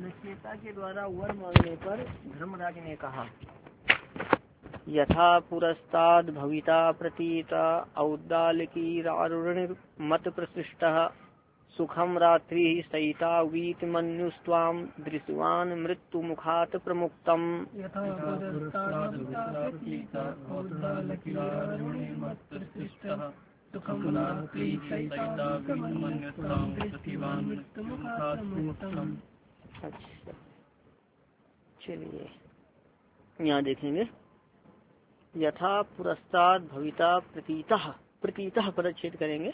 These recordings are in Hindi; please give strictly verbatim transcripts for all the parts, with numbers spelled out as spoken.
नचिकेता के द्वारा वर मांगने पर धर्मराज ने कहा, यथा पुरस्ताद भविता प्रतीता औद्दालकीरारुण मत प्रसृष्टः सुखम रात्रि सहिता वीत मन्युस्त्वाम दृश्यवान मृत्यु मुखात प्रमुक्तम। अच्छा, चलिए यहाँ देखेंगे। यथा पुरस्ताद भविता प्रतीता प्रतीता पदच्छेद करेंगे।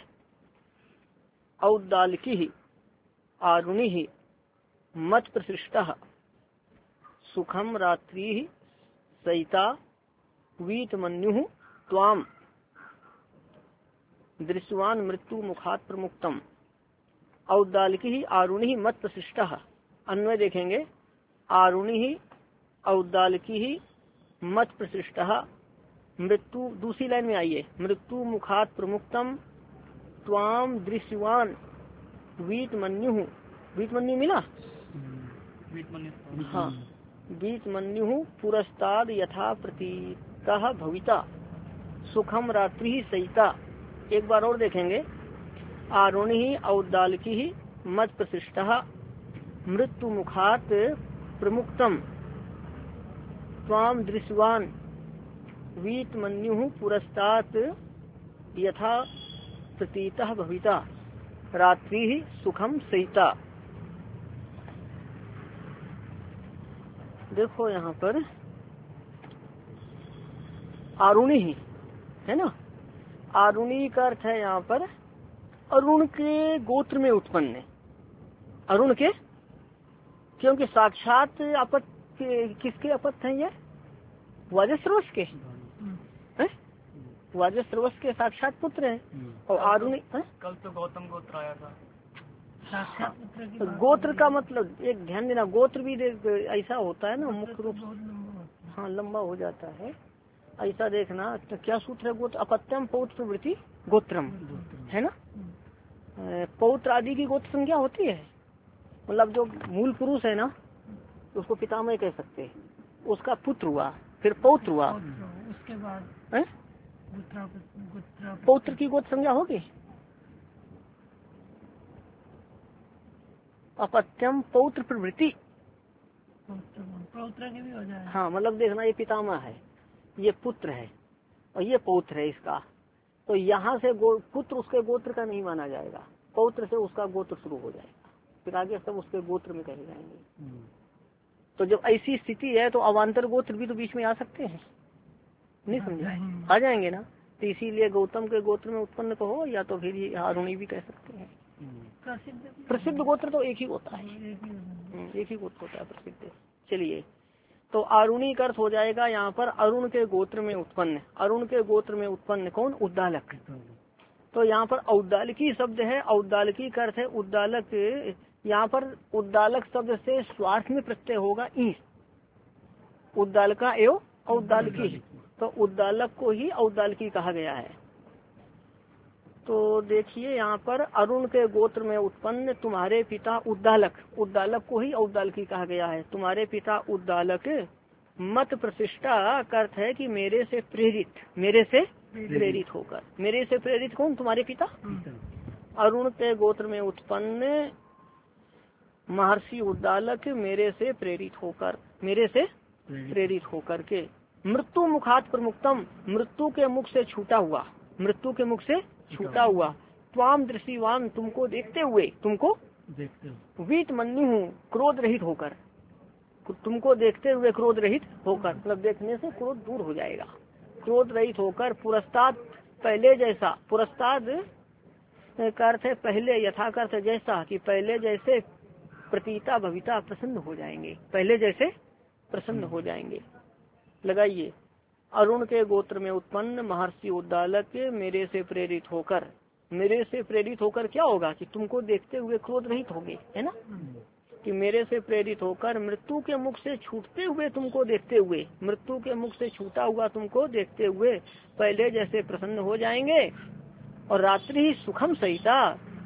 औद्दालकी आरुणि मत प्रसृष्टः सुखम रात्रि सहिता वीत मन्यु त्वाम दृश्यवान मृत्यु मुखात प्रमुक्तम। औद्दालकी आरुणि मत प्रसृष्टः, अन्वय देखेंगे। आरुणि औद्दालकी मत प्रसृष्टः मृत्यु, दूसरी लाइन में आइए, मृत्यु मुखात प्रमुक्तम त्वाम दृश्यवान वीत मन्यु। वीत मन्यु मिला, हाँ, वीत मन्यु पुरस्ताद यथा प्रतीतः भविता सुखम रात्रि सहिता। एक बार और देखेंगे। आरुणि औद्दालकी मत प्रसृष्टः मृत्यु मुखात प्रमुक्तम त्वाम दृश्यवान वीत मन्यु पुरस्तात् यथा प्रतीतः भविता रात्रि सुखम सहिता। देखो यहाँ पर आरुणि है ना, आरुणि का अर्थ है यहाँ पर अरुण के गोत्र में उत्पन्न। अरुण के, क्योंकि साक्षात अपत किसके अपत हैं ये? वाजस्रवस के हैं, वाजस्रवस के साक्षात पुत्र हैं। और आरुणि कल तो गौतम गोत्र आया था। हाँ, गोत्र का मतलब एक ध्यान देना, गोत्र भी ऐसा होता है ना मुख्य रूप, हाँ लंबा हो जाता है, ऐसा देखना। तो क्या सूत्र है? गोत्र अपत्यम पौत्र प्रवृत्ति गोत्रम है ना। पौत्र आदि की गोत्र संज्ञा होती है, मतलब जो मूल पुरुष है ना उसको पितामह कह सकते हैं, उसका पुत्र हुआ फिर पौत्र हुआ, उसके बाद पौत्र की गोत्र संज्ञा होगी। अपत्यम पौत्र प्रवृत्ति, पौत्र की भी हो जाए। हाँ मतलब देखना, ये पितामह है, ये पुत्र है और ये पौत्र है इसका, तो यहाँ से पुत्र उसके गोत्र का नहीं माना जाएगा, पौत्र से उसका गोत्र शुरू हो जाएगा, फिर आगे सब उसके गोत्र में कहे जाएंगे। तो जब ऐसी स्थिति है तो अवान्तर गोत्र भी तो बीच में आ सकते हैं, नहीं समझा? आ जाएंगे ना। तो इसीलिए गौतम के गोत्र में उत्पन्न कहो या तो फिर आरुणि भी कह सकते हैं। प्रसिद्ध गोत्र तो एक ही होता है, एक ही गोत्र होता है प्रसिद्ध। चलिए, तो आरुणि का अर्थ हो जाएगा यहाँ पर अरुण के गोत्र में उत्पन्न। अरुण के गोत्र में उत्पन्न कौन? उद्दालक। तो यहाँ पर औद्दालकी शब्द है, औद्दालकी का अर्थ है उद्दालक। यहाँ पर उद्दालक शब्द से स्वार्थ में प्रत्यय होगा ई, उद्दालका एवं औद्दालकी, तो उद्दालक को ही औद्दालकी कहा गया है। तो देखिए यहाँ पर अरुण के गोत्र में उत्पन्न तुम्हारे पिता उद्दालक, उद्दालक को ही औद्दालकी कहा गया है। तुम्हारे पिता उद्दालक मत प्रशिष्टा का अर्थ है कि मेरे से प्रेरित, मेरे से प्रेरित होकर। मेरे से प्रेरित कौन? तुम्हारे पिता। अरुण के गोत्र में उत्पन्न महर्षि उद्दालक मेरे से प्रेरित होकर, मेरे से प्रेरित होकर के मृत्यु मुखात प्रमुक्तम, मृत्यु के मुख से छूटा हुआ, मृत्यु के मुख से छूटा हुआ, त्वाम दृष्टिवान तुमको देखते हुए, तुमको देखते हुए, वीत मन्यु क्रोध रहित होकर, तुमको देखते हुए क्रोध रहित होकर, मतलब देखने से क्रोध दूर हो जाएगा, क्रोध रहित होकर पुरस्ताद पहले जैसा, पुरस्ताद का अर्थ है पहले, यथा का अर्थ है जैसा, कि पहले जैसे प्रतीता भविता प्रसन्न हो जाएंगे, पहले जैसे प्रसन्न हो जाएंगे। लगाइए, अरुण के गोत्र में उत्पन्न महर्षि उद्दालक मेरे से प्रेरित होकर, मेरे से प्रेरित होकर क्या होगा कि तुमको देखते हुए क्रोध रहित होंगे, है ना, कि मेरे से प्रेरित होकर मृत्यु के मुख से छूटते हुए तुमको देखते हुए, मृत्यु के मुख से छूटा हुआ तुमको देखते हुए पहले जैसे प्रसन्न हो जाएंगे। और रात्रि सुखम सहिता,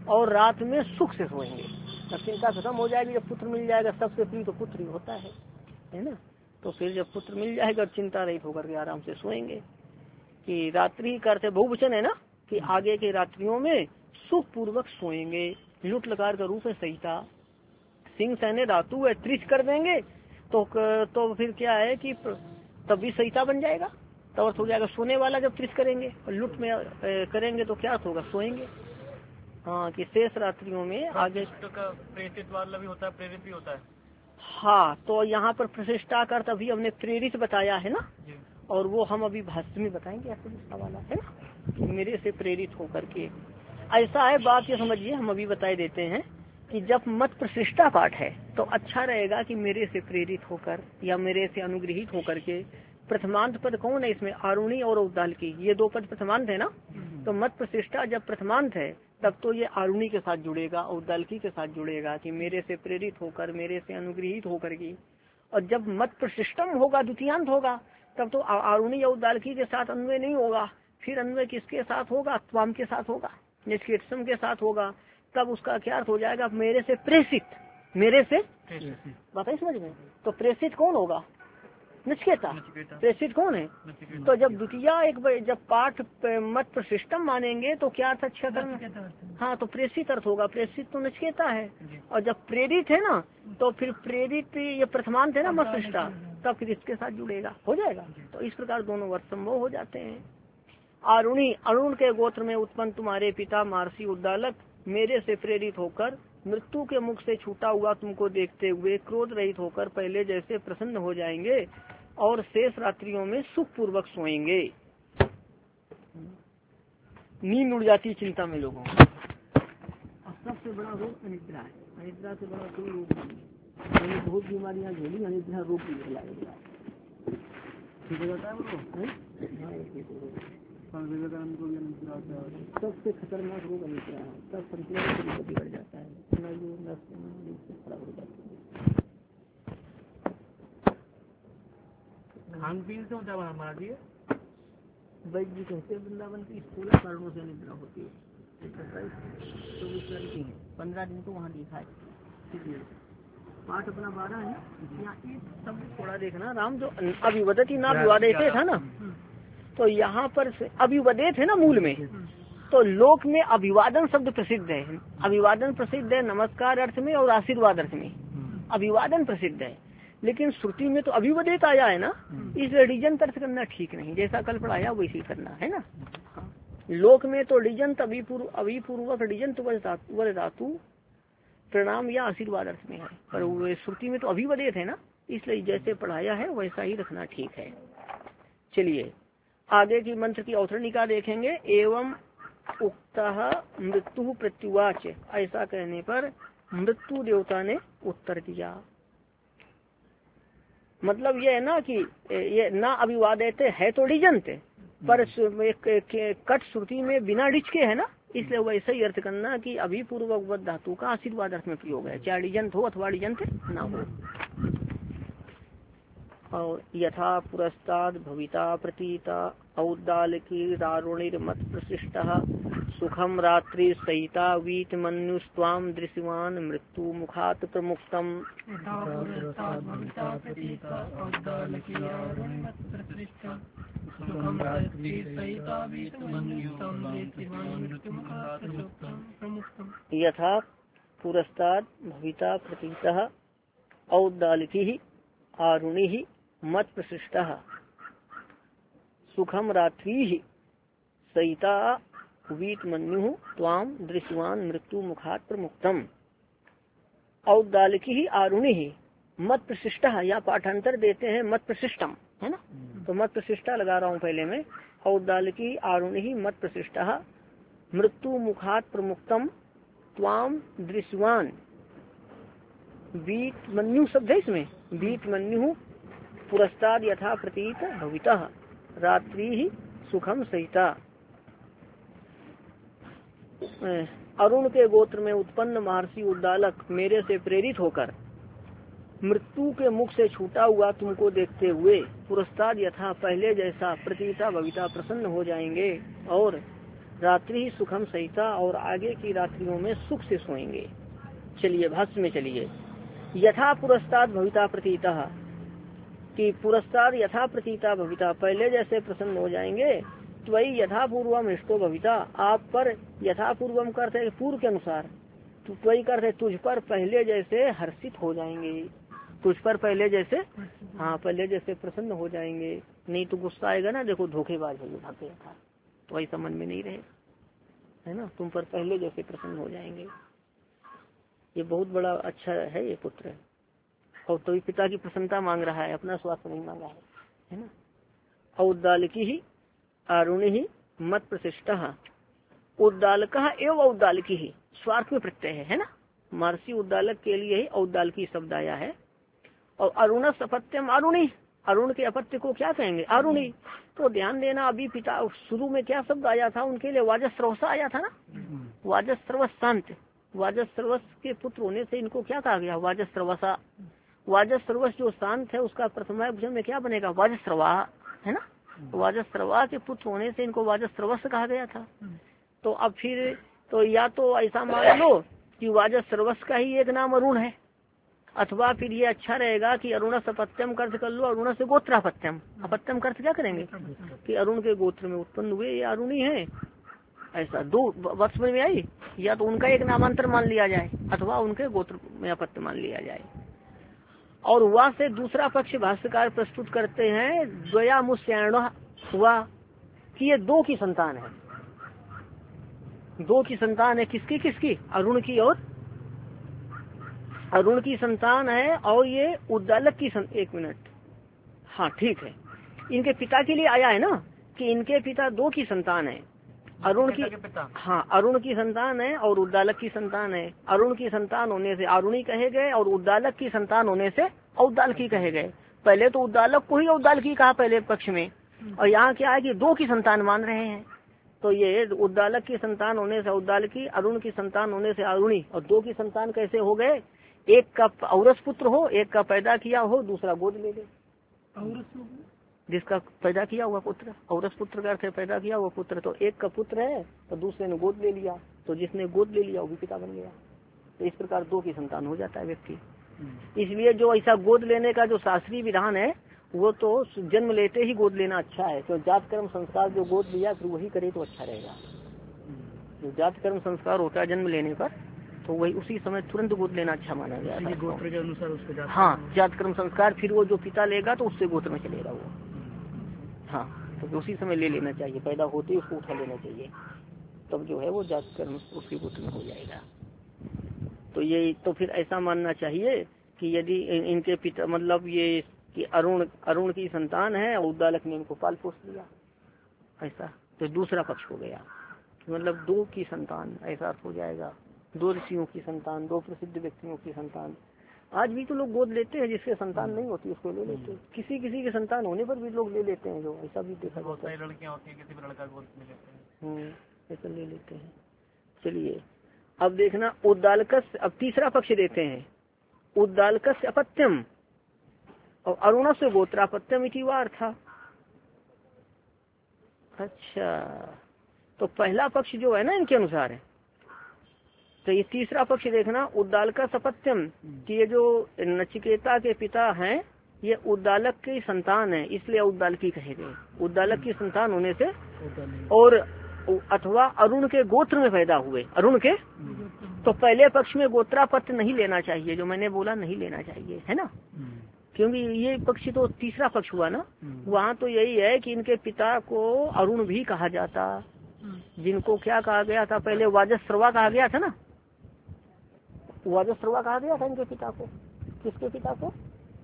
और रात में सुख से सोएंगे। तब चिंता खत्म हो जाएगी, जब पुत्र मिल जाएगा, सबसे प्रिय तो पुत्र ही होता है, है ना। तो फिर जब पुत्र मिल जाएगा चिंता रहित होकर के आराम से सोएंगे। कि रात्रि करते बहुवचन है ना, कि आगे के रात्रियों में सुख पूर्वक सोएंगे। लुट लकार का रूप है सहिता। सिंह सहने धातु है, त्रिश कर देंगे तो तो फिर क्या है कि तब भी सहिता बन जाएगा, तब अर्थ हो जाएगा सोने वाला। जब त्रिश करेंगे और लुट में करेंगे तो क्या अर्थ होगा, सोएंगे। हाँ, कि शेष रात्रियों में आगे का प्रेरित वाला भी होता है, प्रेरित भी होता है। हाँ, तो यहाँ पर प्रशिष्टा का अभी हमने प्रेरित बताया है ना, और वो हम अभी भाष्य में बताएंगे ऐसा वाला है ना, कि मेरे से प्रेरित होकर के। ऐसा है बात, ये समझिए, हम अभी बताए देते हैं कि जब मत प्रशिष्टा पाठ है तो अच्छा रहेगा कि मेरे से प्रेरित होकर या मेरे से अनुग्रहित होकर के। प्रथमांत पद कौन है इसमें, आरुणी और उद्दाल की, ये दो पद प्रथमांत है ना। तो मत प्रशिष्टा जब प्रथमांत है तब तो ये आरुणी के साथ जुड़ेगा, उद्दालकी के साथ जुड़ेगा, कि मेरे से प्रेरित होकर, मेरे से अनुग्रहित होकर की। और जब मत प्रशिष्टम होगा, द्वितीयांत होगा, तब तो आरुणी और उद्दालकी के साथ अन्वय नहीं होगा। फिर अन्वय किसके साथ होगा, त्वाम के साथ होगा, निष्केतसम के साथ होगा। तब उसका क्या अर्थ हो जाएगा, मेरे से प्रेषित, मेरे से बताइए समझ में। तो प्रेषित कौन होगा, नचिकेता। प्रेषित कौन है, तो जब द्वितीय एक जब पाठ मत प्रशिष्टम मानेंगे तो क्या अर्थ अच्छा करना। हाँ, तो प्रेषित अर्थ होगा, प्रेषित तो नचिकेता है। और जब प्रेरित है ना तो फिर प्रेरित ये प्रथमांत है ना मत प्रशिष्टा, तब फिर इसके साथ जुड़ेगा, हो जाएगा। तो इस प्रकार दोनों वर्ष संभव हो जाते हैं। आरुणी, अरुण के गोत्र में उत्पन्न तुम्हारे पिता महर्षि उद्दालक मेरे से प्रेरित होकर मृत्यु के मुख से छूटा हुआ तुमको देखते हुए क्रोध रहित होकर पहले जैसे प्रसन्न हो जाएंगे और शेष रात्रियों में सुख पूर्वक सोएंगे। नींद उड़ जाती चिंता में लोगों को। और सबसे बड़ा रोग अनिद्रा है, अनिद्रा से बड़ा कोई रोग नहीं है। बहुत बीमारियां झेली, अनिद्रा रोग भी झेला। ठीक हो जाता है वो, सबसे खतरनाक रोग अनिद्रा है। सब संतुलन बिगड़ जाता है, खराब हो जाता है। खान पीन से होता है हमारा जी, वैद्य जी कहते हैं वृंदावन की सोलह कारणों से निद्रा होती है। चौबीस तारीख की पंद्रह दिन तो वहाँ लिखा है, इसलिए पाठ अपना बारह है। यहाँ एक शब्द थोड़ा देखना, राम जो अभिवदती ना विवादित था ना, तो यहाँ पर अभिवदित है ना मूल में, तो लोक में अभिवादन शब्द प्रसिद्ध है। अभिवादन प्रसिद्ध है नमस्कार अर्थ में और आशीर्वाद अर्थ में, अभिवादन प्रसिद्ध है। लेकिन श्रुति में तो अभिवदित आया है ना, इसलिए रीजन अर्थ करना ठीक नहीं, जैसा कल पढ़ाया वैसे करना है ना। लोक में तो रीजन अभिपूर्व अभिपूर्वक रीजन वद धातु प्रणाम या आशीर्वाद अर्थ में है, पर श्रुति में तो अभिवदित है ना, इसलिए जैसे पढ़ाया है वैसा ही रखना ठीक है। चलिए आगे की मंत्र की अवतरणिका देखेंगे। एवं उक्तः मृत्यु प्रत्युवाच, ऐसा कहने पर मृत्यु देवता ने उत्तर दिया। मतलब ये है ना कि ये ना अभिवादित है तो रीजंत, पर कट श्रुति में बिना रिच के है ना, इसलिए वैसे ही अर्थ करना कि अभिपूर्वक धातु का आशीर्वाद अर्थ में प्रयोग है, चाहे रीजंत हो अथवा रीजंत ना हो। और यथा पुरस्ताद भविता प्रतीता औद्दालकी दारुणिर्मत प्रशिष्टः सुखम रात्रि सहिता वीत मनुस्वाम दृश्यवान मृत्यु मुखात प्रमुक्तम। यथा पुरस्ताद भविता प्रतीता औद्दालकी आरुणि मत प्रशिष्टः सुखम रात्रि सहिता वीत मन्यु त्वाम दृश्यवान मृत्यु मुखात प्रमुक्तम। औद्दालकी आरुणि मत प्रशिष्टः, या पाठांतर देते हैं मत प्रशिष्टम, है ना, तो मत प्रशिष्टा लगा रहा हूँ पहले में। औद्दालकी आरुणि मत प्रशिष्टः मृत्यु मुखात प्रमुक्तम त्वाम दृश्यवान वीत मन्यु शब्द है इसमें, वीत मन्यु पुरस्ताद यथा प्रतीत भविता रात्रि ही सुखम सहिता। अरुण के गोत्र में उत्पन्न महर्षि उद्दालक मेरे से प्रेरित होकर मृत्यु के मुख से छूटा हुआ तुमको देखते हुए, पुरस्ताद यथा पहले जैसा प्रतीता भविता प्रसन्न हो जाएंगे और रात्रि सुखम सहिता, और आगे की रात्रियों में सुख से सोएंगे। चलिए भाष्य में चलिए। यथा पुरस्ताद भविता प्रतीता, कि पुरस्ताद यथा प्रतीता भविता, पहले जैसे प्रसन्न हो जाएंगे। त्वयि यथा पूर्वम इष्टो भविता, आप पर यथा पूर्वम करते पूर्व के अनुसार, तो त्वयि करते तुझ पर पहले जैसे हर्षित हो जाएंगे, तुझ पर पहले जैसे, हाँ पहले जैसे प्रसन्न हो जाएंगे। नहीं तो गुस्सा आएगा ना, देखो धोखेबाज है ये भाग्य था, तो ऐसा मन में नहीं रहेगा, है ना। तुम पर पहले जैसे प्रसन्न हो जाएंगे। ये बहुत बड़ा अच्छा है ये पुत्र, और तो पिता की प्रसन्नता मांग रहा है, अपना स्वास्थ्य नहीं मांगा है, है ना। औद्दालकी ही आरुणि ही मत प्रतिष्ठा, उद्दालक एवं औद्दालकी ही स्वार्थ में प्रत्यय है, है ना। महर्षि उद्दालक के लिए ही औद्दालकी शब्द आया है। और अरुण अपत्यम अरुणी, अरुण के अपत्य को क्या कहेंगे, अरुणी। तो ध्यान देना, अभी पिता शुरू में क्या शब्द आया था उनके लिए, वाजस्रवसा आया था ना, वाजस्रवस शांत, वाजस्रवस के पुत्र होने से इनको क्या कहा गया, वाजस्रवसा। वाजस्रवस जो शांत है उसका प्रथमा भुजन में क्या बनेगा, वाजस्रवा, है ना। वाजस्रवा के पुत्र होने से इनको वाजस्रवस कहा गया था। तो अब फिर तो या तो ऐसा मान लो कि वाजस्रवस का ही एक नाम अरुण है, अथवा फिर ये अच्छा रहेगा कि अरुण अपत्यम कर्थ कर लो, अरुण से गोत्रापत्यम। अपत्यम कर्थ क्या करेंगे कि अरुण के गोत्र में उत्पन्न हुए ये अरुणी है, ऐसा दो वर्ष में आई। या तो उनका एक नामांतर मान लिया जाए, अथवा उनके गोत्र में अपत्य मान लिया जाए। और वह से दूसरा पक्ष भाष्यकार प्रस्तुत करते हैं, द्वया मुस्याण हुआ कि ये दो की संतान है, दो की संतान है। किसकी किसकी, अरुण की, और अरुण की संतान है, और ये उद्दालक की सं... एक मिनट, हाँ ठीक है, इनके पिता के लिए आया है ना, कि इनके पिता दो की संतान है, अरुण की, हाँ अरुण की संतान है और उद्दालक की संतान है। अरुण की संतान होने से अरुणी कहे गए, और उद्दालक की संतान होने से औद्दालकी कहे गए। पहले तो उद्दालक को ही औद्दालकी कहा पहले पक्ष में, और यहाँ क्या है कि दो की संतान मान रहे हैं। तो ये उद्दालक की संतान होने से औद्दालकी, अरुण की संतान होने से अरुणी, और दो की संतान कैसे हो गए, एक का औरस पुत्र हो, एक का पैदा किया हो, दूसरा गोद ले ले। जिसका पैदा किया हुआ पुत्र, औरस पुत्र का अर्थ है पैदा किया हुआ पुत्र, तो एक का पुत्र है तो दूसरे ने गोद ले लिया, तो जिसने गोद ले लिया वो भी पिता बन गया। तो इस प्रकार दो की संतान हो जाता है व्यक्ति। इसलिए जो ऐसा गोद लेने का जो शास्त्रीय विधान है, वो तो जन्म लेते ही गोद लेना अच्छा है। तो जात कर्म संस्कार जो गोद लिया फिर वही करे तो अच्छा रहेगा। जो जात कर्म संस्कार होता है जन्म लेने पर, तो वही उसी समय तुरंत गोद लेना अच्छा माना गया है गोत्र के अनुसार उसके जात, हाँ जात कर्म संस्कार, फिर वो जो पिता लेगा तो उससे गोत्र में चलेगा वो, हाँ तो उसी समय ले लेना चाहिए, पैदा होते ही उसको उठा लेना चाहिए, तब जो है वो जात कर्म उसके गोत्र में हो जाएगा। तो ये तो फिर ऐसा मानना चाहिए कि यदि इनके पिता मतलब ये कि अरुण अरुण की संतान है और उद्दालक ने इनको पाल पोस लिया, ऐसा तो दूसरा पक्ष हो गया, मतलब दो की संतान, ऐसा हो जाएगा। दो ऋषियों की संतान, दो प्रसिद्ध व्यक्तियों की संतान। आज भी तो लोग गोद लेते हैं, जिसके संतान नहीं होती उसको ले लेते हैं, किसी किसी के संतान होने पर भी लोग ले लेते हैं, जो ऐसा भी देखा जाता है। लड़कियां होती हैं, किसी भी लड़का गोद में लेते हैं, हम्म ऐसा ले लेते हैं। चलिए अब देखना, उद्दालकस, अब तीसरा पक्ष देते हैं, उद्दालकस अपत्यम और अरुण से गोत्रापत्यम इति वार था। अच्छा, तो पहला पक्ष जो है ना इनके अनुसार है, तो ये तीसरा पक्ष देखना, उद्दालका सपत्यम कि ये जो नचिकेता के पिता हैं ये उद्दालक की संतान है, इसलिए उद्दालकी कहे गए, उद्दालक की संतान होने से, और अथवा अरुण के गोत्र में पैदा हुए, अरुण के, तो पहले पक्ष में गोत्रापत्य नहीं लेना चाहिए, जो मैंने बोला नहीं लेना चाहिए, है ना, क्योंकि ये पक्ष तो तीसरा पक्ष हुआ ना। वहाँ तो यही है कि इनके पिता को अरुण भी कहा जाता, जिनको क्या कहा गया था पहले, वाजस्रवा कहा गया था ना, वाजस्रवा कहा गया था इनके पिता को। किसके पिता को?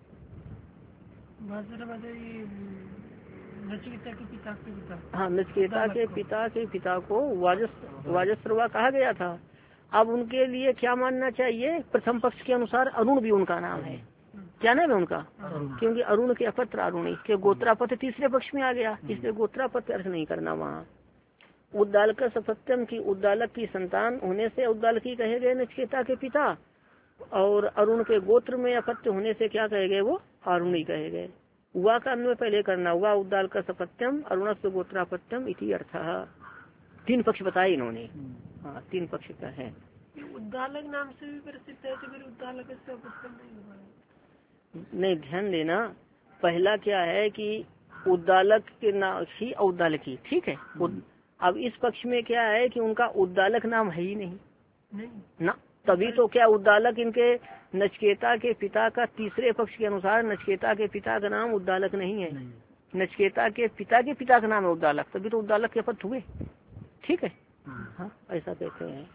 नचिकेता के पिता के पिता हाँ, नचिकेता के पिता के पिता को वाजस वाजस्रवा कहा गया था। अब उनके लिए क्या मानना चाहिए, प्रथम पक्ष के अनुसार अरुण भी उनका नाम है। क्या नाम है उनका? क्योंकि अरुण के अपत्र अरुणी के गोत्रापत्य तीसरे पक्ष में आ गया, इसलिए गोत्रापत्य अर्थ नहीं करना वहाँ। उद्दालक सपत्यम की उद्दालक की संतान होने से उद्दालकी कहे गए नचिकेता के पिता, और अरुण के गोत्र में अपत्य होने से क्या कहे गए, वो अरुणी कहे गए। हुआ का अन्वय पहले करना हुआ, उद्दालक सपत्यम अरुण से गोत्रापत्यम इति अर्थ। तीन पक्ष बताए इन्होंने। हाँ तीन पक्ष का है। उद्दालक नाम से भी प्रसिद्ध है तो फिर उद्दालक से अपुष्कर नहीं होगा। नहीं ध्यान देना, पहला क्या है कि उद्दालक के नाम ही औद्दालकी, ठीक है। अब इस पक्ष में क्या है कि उनका उद्दालक नाम है ही नहीं, नहीं ना, तभी तो क्या उद्दालक इनके नचकेता के पिता का तीसरे पक्ष के अनुसार नचकेता के पिता का नाम उद्दालक नहीं है, नचकेता के पिता के पिता का नाम है उद्दालक, तभी तो उद्दालक के पद हुए, ठीक है। हाँ ऐसा कहते हैं।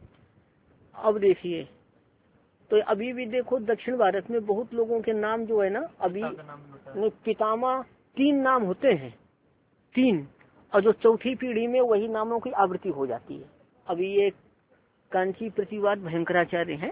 अब देखिए तो अभी भी देखो दक्षिण भारत में बहुत लोगों के नाम जो है ना अभी नहीं, पितामह तीन नाम होते हैं, तीन, और जो चौथी पीढ़ी में वही नामों की आवृत्ति हो जाती है। अभी ये कांची प्रतिवाद भयंकराचार्य हैं,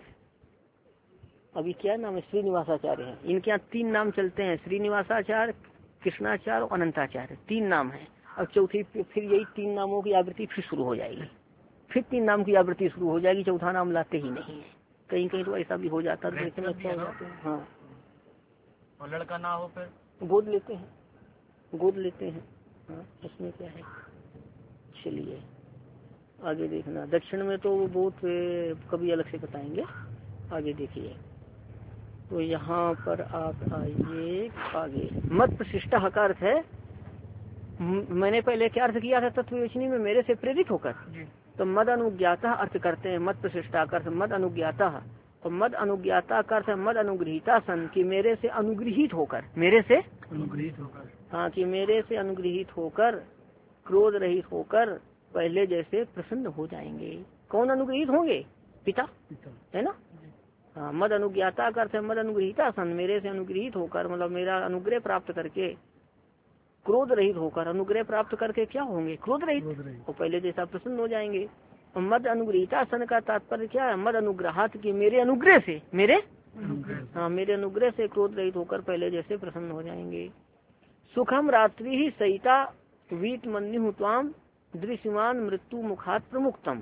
अभी क्या नाम है, श्रीनिवासाचार्य हैं, इनके यहाँ तीन नाम चलते हैं, श्रीनिवासाचार्य, कृष्णाचार्य और अनंताचार्य, तीन नाम है। अब चौथी फिर यही तीन नामों की आवृत्ति फिर शुरू हो जाएगी, फिर तीन नाम की आवृत्ति शुरू हो जाएगी, चौथा नाम लाते ही नहीं है। कहीं कहीं तो ऐसा भी हो जाता है, देखने अच्छा हो जाते हैं। हाँ और लड़का ना हो फिर गोद लेते हैं, गोद लेते हैं। हाँ इसमें क्या है। चलिए आगे देखना, दक्षिण में तो बहुत कभी अलग से बताएंगे। आगे देखिए तो यहाँ पर आप आइए आगे, मत प्रशिष्टा का अर्थ है, मैंने पहले क्या अर्थ किया था तत्वयोचनी में, मेरे से प्रेरित होकर, तो मद अनुज्ञाता अर्थ करते हैं, मत प्रशिष्टा का अर्थ मद अनुज्ञाता, और मद अनुज्ञाता का अर्थ मद अनुग्रहिता सन, कि मेरे से अनुग्रहित होकर, मेरे से अनुग्रहित होकर, हाँ कि मेरे से अनुग्रहित होकर, क्रोध रहित होकर पहले जैसे प्रसन्न हो जाएंगे। कौन अनुग्रहित होंगे, पिता, है ना। हाँ मद अनुज्ञाता का अर्थ मद अनुग्रहिता सन, मेरे से अनुग्रहित होकर, मतलब मेरा अनुग्रह प्राप्त करके, क्रोध रहित होकर, अनुग्रह प्राप्त करके क्या होंगे, क्रोध रहित, और पहले जैसा प्रसन्न हो जाएंगे। और मद अनुग्रहिता सन का तात्पर्य क्या है, मद अनुग्रहात की मेरे अनुग्रह से, मेरे हाँ मेरे अनुग्रह से क्रोध रहित होकर पहले जैसे प्रसन्न हो जाएंगे। सुखम रात्रि ही सहिता वीत मन्यु त्वाम दृश्यमान मृत्यु मुखात प्रमुक्तम,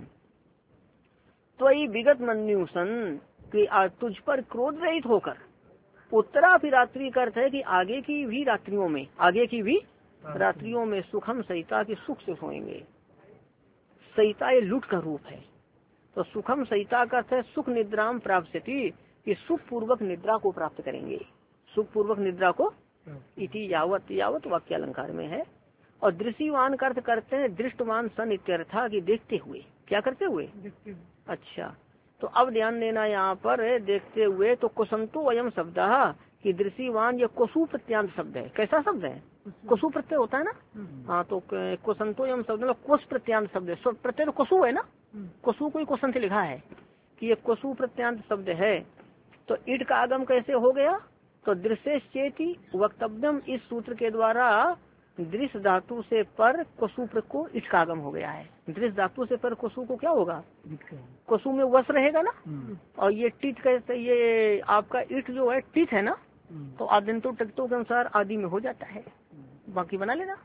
तो ये विगत मन्यु सन कि तुझ पर क्रोध रहित होकर, उत्तरा भी रात्रि का अर्थ है कि आगे की भी रात्रियों में, आगे की भी रात्रियों में सुखम सहिता की सुख से सोएंगे। सहिता ये लुट का रूप है, तो सुखम सहिता का अर्थ है सुख निद्राम प्राप्स्यति, कि सुख पूर्वक निद्रा को प्राप्त करेंगे, सुख पूर्वक निद्रा को, इति यावत, यावत वाक्य अलंकार में है। और दृश्यवान का अर्थ करते हैं दृष्टवान सन इत्यर्था, कि देखते हुए, क्या करते हुए, अच्छा। तो अब ध्यान देना यहाँ पर देखते हुए, तो कुसंतो अयम शब्द कि दृश्यवान ये कोसु प्रत्यांत शब्द है। कैसा शब्द है, कोसु प्रत्यय होता है ना। हाँ तो कुसंतो अयम शब्द मतलब कोस प्रत्यांत शब्द है, प्रत्यय तो कोसु है ना, कोसु को ही कुसंत लिखा है कि ये कोसु प्रत्यांत शब्द है। तो ईट का आगम कैसे हो गया, तो दृश्य चेति वक्तव्यम, इस सूत्र के द्वारा दृश्य धातु से पर कोसु को इट का आगम हो गया है। दृश्य धातु से पर कोसु को क्या होगा, कोसु में वस रहेगा ना, और ये टिट कैसे, ये आपका इट जो है टिट है ना, तो आदिंतो टक्तों के अनुसार आदि में हो जाता है, बाकी बना लेना।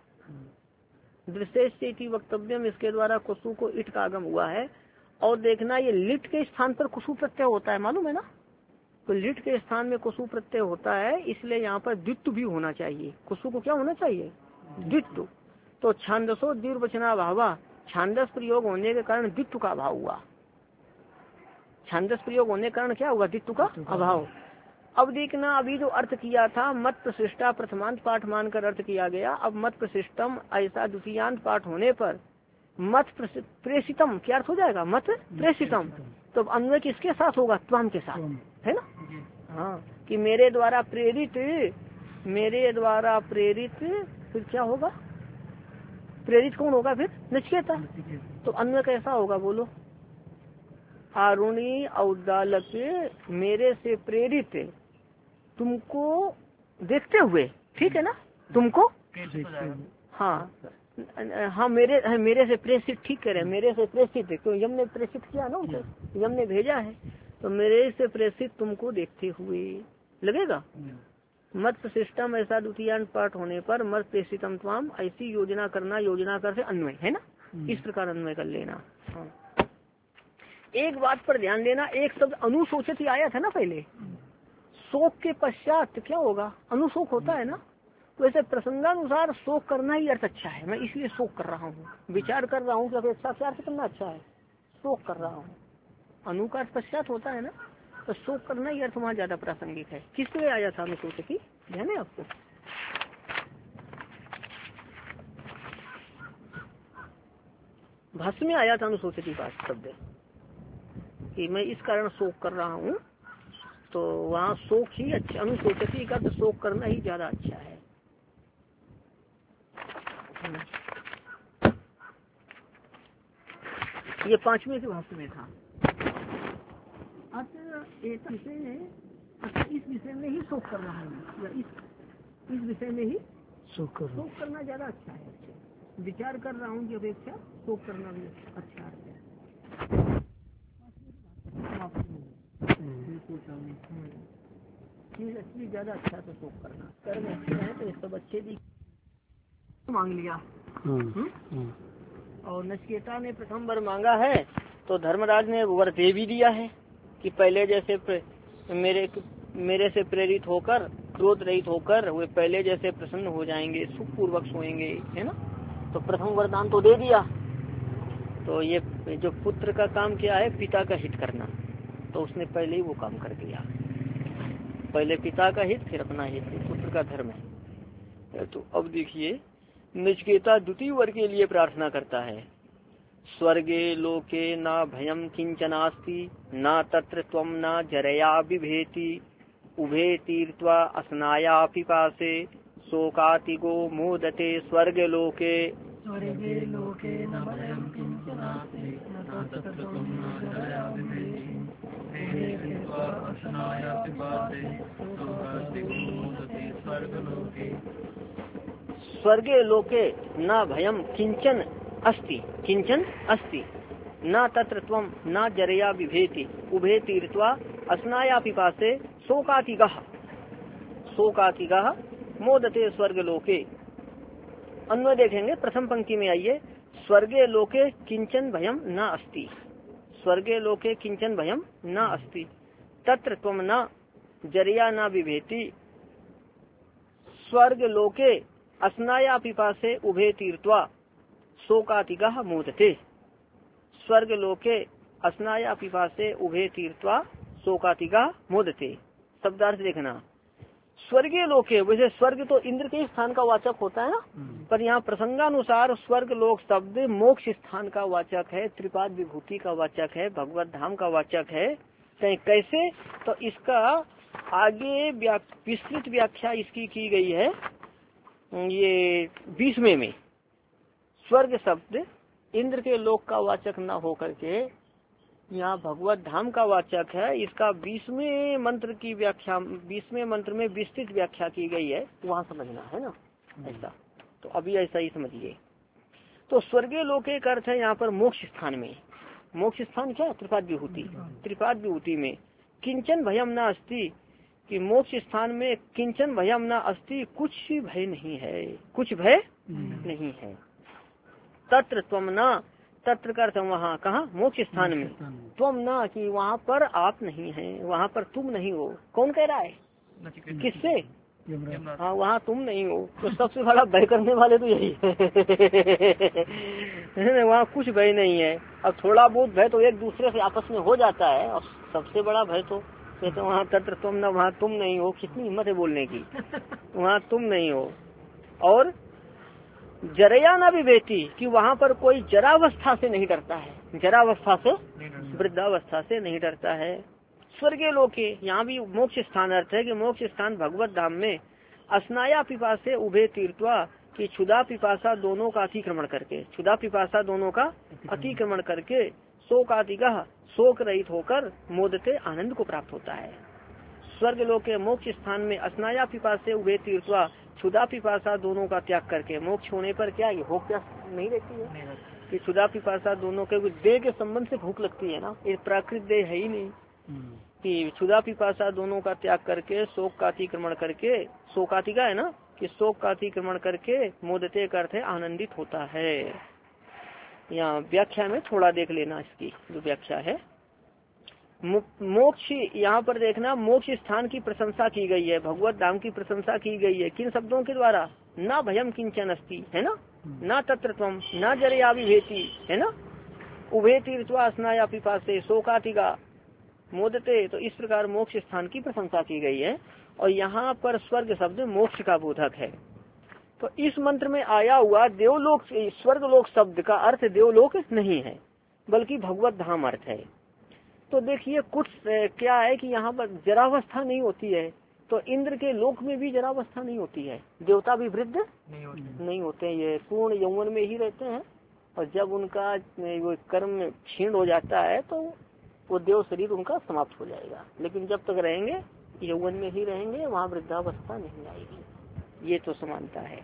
दृश्य चेति वक्तव्यम, इसके द्वारा कोसु को इट का आगम हुआ है। और देखना ये लिट के स्थान पर कुसु प्रत्यय होता है, मालूम है ना, तो लिट के स्थान में कुसु प्रत्यय होता है, इसलिए यहाँ पर द्वित्व भी होना चाहिए। कुसु को क्या होना चाहिए, द्वित्व। तो छांदसो द्विर्वचना भावा, छांदस प्रयोग होने के कारण द्वित्व का अभाव हुआ, छांदस प्रयोग होने के कारण क्या हुआ, द्वित्व का अभाव। अब देखना अभी जो अर्थ किया था मत प्रशिष्टा प्रथमांत पाठ मानकर अर्थ किया गया, अब मत प्रशिष्टम ऐसा द्वितीयांत पाठ होने पर मत प्रेषितम क्या अर्थ हो जाएगा, मत प्रेषितम। तो अन्वय किसके साथ होगा, त्वाम के साथ, है ना। हाँ कि मेरे द्वारा प्रेरित, मेरे द्वारा प्रेरित, फिर क्या होगा, प्रेरित कौन होगा फिर, नचिकेता। तो अन्वय कैसा होगा बोलो, आरुणी औद्दालक मेरे से प्रेरित तुमको देखते हुए, ठीक है ना, तुमको, हाँ हाँ मेरे मेरे से प्रेषित, ठीक कह रहे हैं, मेरे से प्रेषित, क्यों यम ने प्रेषित किया ना उनको, यम ने भेजा है, तो मेरे से प्रेषित तुमको देखते हुए लगेगा। मत प्रशिष्टम ऐसा द्वितीयांत पाठ होने पर मत प्रेषितम त्वाम, ऐसी योजना करना, योजना कर से अन्वय है ना, इस प्रकार अन्वय कर लेना। हाँ एक बात पर ध्यान देना, एक शब्द अनुशोचित आया था ना पहले, शोक के पश्चात क्या होगा, अनुशोक होता है ना, वैसे प्रसंगानुसार शोक करना ही अर्थ अच्छा है, मैं इसलिए शोक कर रहा हूँ, विचार कर रहा हूँ कि अपेक्षा से अर्थ करना अच्छा है, शोक कर रहा हूँ। अनु का पश्चात होता है ना, तो शोक करना ही अर्थ वहाँ ज्यादा प्रासंगिक है। किस लिए आया था अनुसूचकी, ध्यान है आपको? भाष्य में आया था अनुसूचकी का शब्द कि मैं इस कारण शोक कर रहा हूँ, तो वहाँ शोक ही अच्छा, अनुसूचकी का तो शोक करना ही ज्यादा अच्छा है। ये पांचवें के भाष्य में था। अच्छा एक विषय, अच्छा इस विषय में ही शोक कर रहा हूँ, या इस इस विषय में ही शोक कर शोक करना ज्यादा अच्छा है। विचार कर रहा हूँ की अपेक्षा शोक करना भी अच्छा है। चीज ज्यादा अच्छा तो शोक करना, कर्म अच्छे है तो ये सब अच्छे भी मांग लिया। और नचिकेता ने प्रथम वर मांगा है, तो धर्मराज ने वर दे भी दिया है कि पहले जैसे मेरे मेरे से प्रेरित होकर, क्रोध रहित होकर वे पहले जैसे प्रसन्न हो जाएंगे, सुख पूर्वक सोएंगे, है ना। तो प्रथम वरदान तो दे दिया। तो ये जो पुत्र का काम क्या है, पिता का हित करना, तो उसने पहले ही वो काम कर दिया। पहले पिता का हित, फिर अपना हित, पुत्र का धर्म है। तो अब देखिए नचिकेता द्वितीय वर के लिए प्रार्थना करता है। स्वर्गे लोके न भयम किंचनास्ति, न तत्र त्वम न जरया बिभेति, उभे तीर्त्वा अस्नाया पिपासे, शोकातिगो मोदते स्वर्ग लोके। स्वर्गे लोके न भयं किंचनास्ति, न तत्र त्वं न जरया बिभेति, उभे तीर्त्वा अस्नाया पिपासे, शोकातिगो मोदते स्वर्ग लोके। स्वर्गे लोके न भयम किंचन अस्ति, किंचन अस्ति, न तत्र त्वम न जरया बिभेति, उभे तीर्त्वा अस्नाया पिपासे, शोकातिगः शोकातिगः मोदते स्वर्ग लोके। अन्वय देखेंगे, प्रथम पंक्ति में आइए। स्वर्गे लोके किंचन भयम न अस्ति, स्वर्गे लोके किंचन भयम न अस्ति, तत्र त्वम न जरया न बिभेति, स्वर्ग लोके अस्नाया पिपासे उभे तीर्त्वा शोकातिगः मोदते। स्वर्ग लोके अस्नाया पिपासे उभे तीर्त्वा शोकातिगः मोदते। शब्दार्थ देखना, स्वर्गीय लोक है, वैसे स्वर्ग तो इंद्र के स्थान का वाचक होता है ना, पर यहाँ प्रसंगानुसार स्वर्ग लोक शब्द मोक्ष स्थान का वाचक है, त्रिपाद विभूति का वाचक है, भगवत धाम का वाचक है। कैसे, तो इसका आगे विस्तृत व्याख्या इसकी की गई है ये बीसवें में। स्वर्ग शब्द इंद्र के लोक का वाचक न होकर के यहाँ भगवत धाम का वाचक है। इसका बीसवें मंत्र की व्याख्या, बीसवें मंत्र में विस्तृत व्याख्या की गई है, वहाँ समझना है ना ऐसा। तो अभी ऐसा ही समझिए। तो स्वर्गीय लोके का अर्थ है यहाँ पर मोक्ष स्थान में। मोक्ष स्थान क्या है? त्रिपाद विभूति। त्रिपाद विभूति में किंचन भयम न अस्ति, कि मोक्ष स्थान में किंचन भयम न अस्ति, कुछ भय नहीं है, कुछ भय नहीं है। तत्र त्वम न, तत्र का अर्थ वहाँ कहाँ? मोक्ष स्थान में। त्वम न, कि वहाँ पर आप नहीं हैं, वहाँ पर तुम नहीं हो। कौन कह रहा है? किससे? हाँ, वहाँ तुम नहीं हो। तो सबसे बड़ा भय करने वाले तो यही है वहाँ कुछ भय नहीं है। अब थोड़ा बहुत भय तो एक दूसरे से आपस में हो जाता है, और सबसे बड़ा भय तो कहते वहाँ तत्र तुम न, वहाँ तुम नहीं हो। कितनी हिम्मत है बोलने की, वहाँ तुम नहीं हो। और जरया न विभेति, कि वहाँ पर कोई जरावस्था से नहीं डरता है, जरावस्था से, वृद्धावस्था से नहीं डरता है। स्वर्गीय लोके, यहाँ भी मोक्ष स्थान अर्थ है कि मोक्ष स्थान भगवत धाम में अस्नाया पिपासे उभे तीर्थवा, कि क्षुधा पिपासा दोनों का अतिक्रमण करके, क्षुधा पिपासा दोनों का अतिक्रमण करके शोकातिगः, शोक रहित होकर मोदते आनंद को प्राप्त होता है। स्वर्ग लोक के मोक्ष स्थान में अस्नाया पिपासे उभे तीर्थवा, क्षुधा पिपासा दोनों का त्याग करके, मोक्ष होने पर क्या ये भूख प्यास नहीं रहती है कि क्षुधा पिपासा दोनों के, देह के संबंध से भूख लगती है ना, ये प्राकृत देह है ही नहीं। कि क्षुधा पिपासा दोनों का त्याग करके, शोक का अतिक्रमण करके, शोकातिका है ना, कि शोक का अतिक्रमण करके मोदते का अर्थ है आनंदित होता है। यहाँ व्याख्या में थोड़ा देख लेना, इसकी जो व्याख्या है। मोक्ष यहाँ पर देखना, मोक्ष स्थान की प्रशंसा की गई है, भगवत धाम की प्रशंसा की गई है। किन शब्दों के द्वारा? ना भयम किंचन अस्ति, है ना, ना तत्र त्वम, ना जरया विभेति, है ना, उभे तीर्थवा स्नाया पिपासे शोकातिगा मोदते। तो इस प्रकार मोक्ष स्थान की प्रशंसा की गई है। और यहाँ पर स्वर्ग शब्द मोक्ष का बोधक है। तो इस मंत्र में आया हुआ देवलोक, स्वर्गलोक शब्द का अर्थ देवलोक नहीं है, बल्कि भगवत धाम अर्थ है। तो देखिए कुछ क्या है कि यहाँ पर जरावस्था नहीं होती है, तो इंद्र के लोक में भी जरावस्था नहीं होती है, देवता भी वृद्ध नहीं होते नहीं होते ये पूर्ण यौवन में ही रहते हैं। और जब उनका वो कर्म क्षीण हो जाता है तो वो देव शरीर उनका समाप्त हो जाएगा, लेकिन जब तक रहेंगे यौवन में ही रहेंगे, वहाँ वृद्धावस्था नहीं आएगी। ये तो समानता है।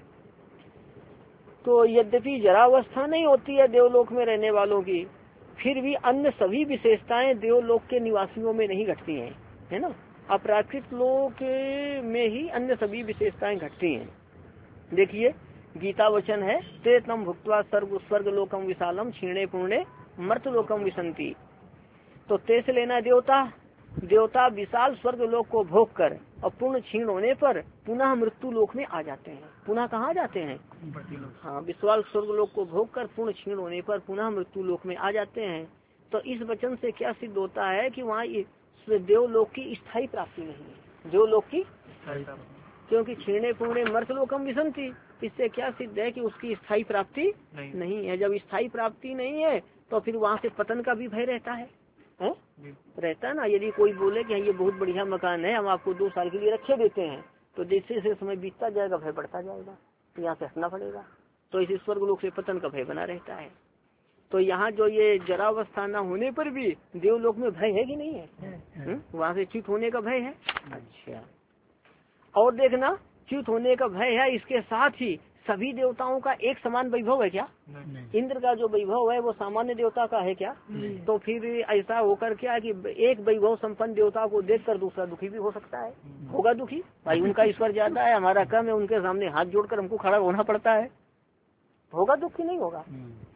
तो यद्यपि जरावस्था नहीं होती है देवलोक में रहने वालों की, फिर भी अन्य सभी विशेषताएं देवलोक के निवासियों में नहीं घटती हैं, है ना। अपराकृत लोक में ही अन्य सभी विशेषताएं घटती हैं। देखिए गीता वचन है, ते तम भुक्त्वा स्वर्ग स्वर्ग लोकम विशालम क्षीणे पूर्णे मर्त लोकम विसंति। तो ते से लेना देवता, देवता विशाल स्वर्ग लोक को भोग कर और पूर्ण क्षीण होने पर पुनः मृत्यु लोक में आ जाते हैं। पुनः कहाँ जाते हैं? हाँ, विशाल स्वर्ग लोक को भोग कर पूर्ण क्षीण होने पर पुनः मृत्यु लोक में आ जाते हैं। तो इस वचन से क्या सिद्ध होता है कि वहाँ देवलोक की स्थायी प्राप्ति नहीं है, देवलोक की, क्योंकि क्षीणे पूर्णे मर्तलोकम विसंति। इससे क्या सिद्ध है कि उसकी स्थायी प्राप्ति नहीं, नहीं है। जब स्थायी प्राप्ति नहीं है तो फिर वहाँ से पतन का भी भय रहता है, है? रहता है ना। यदि कोई बोले कि ये बहुत बढ़िया मकान है, हम आपको दो साल के लिए रखे देते हैं, तो जैसे जैसे समय बीतता जाएगा भय बढ़ता जाएगा, तो यहाँ से हटना पड़ेगा। तो इस स्वर्ग लोक से पतन का भय बना रहता है। तो यहाँ जो ये जरावस्था न होने पर भी देवलोक में भय है कि नहीं है? वहाँ से च्युत होने का भय है। अच्छा, और देखना च्युत होने का भय है, इसके साथ ही सभी देवताओं का एक समान वैभव है क्या? नहीं। इंद्र का जो वैभव है वो सामान्य देवता का है क्या? नहीं। तो फिर ऐसा होकर क्या कि एक वैभव संपन्न देवता को देखकर दूसरा दुखी भी हो सकता है, होगा दुखी, भाई उनका ईश्वर ज्यादा है, हमारा कम है, उनके सामने हाथ जोड़कर हमको खड़ा होना पड़ता है, होगा दुखी नहीं होगा?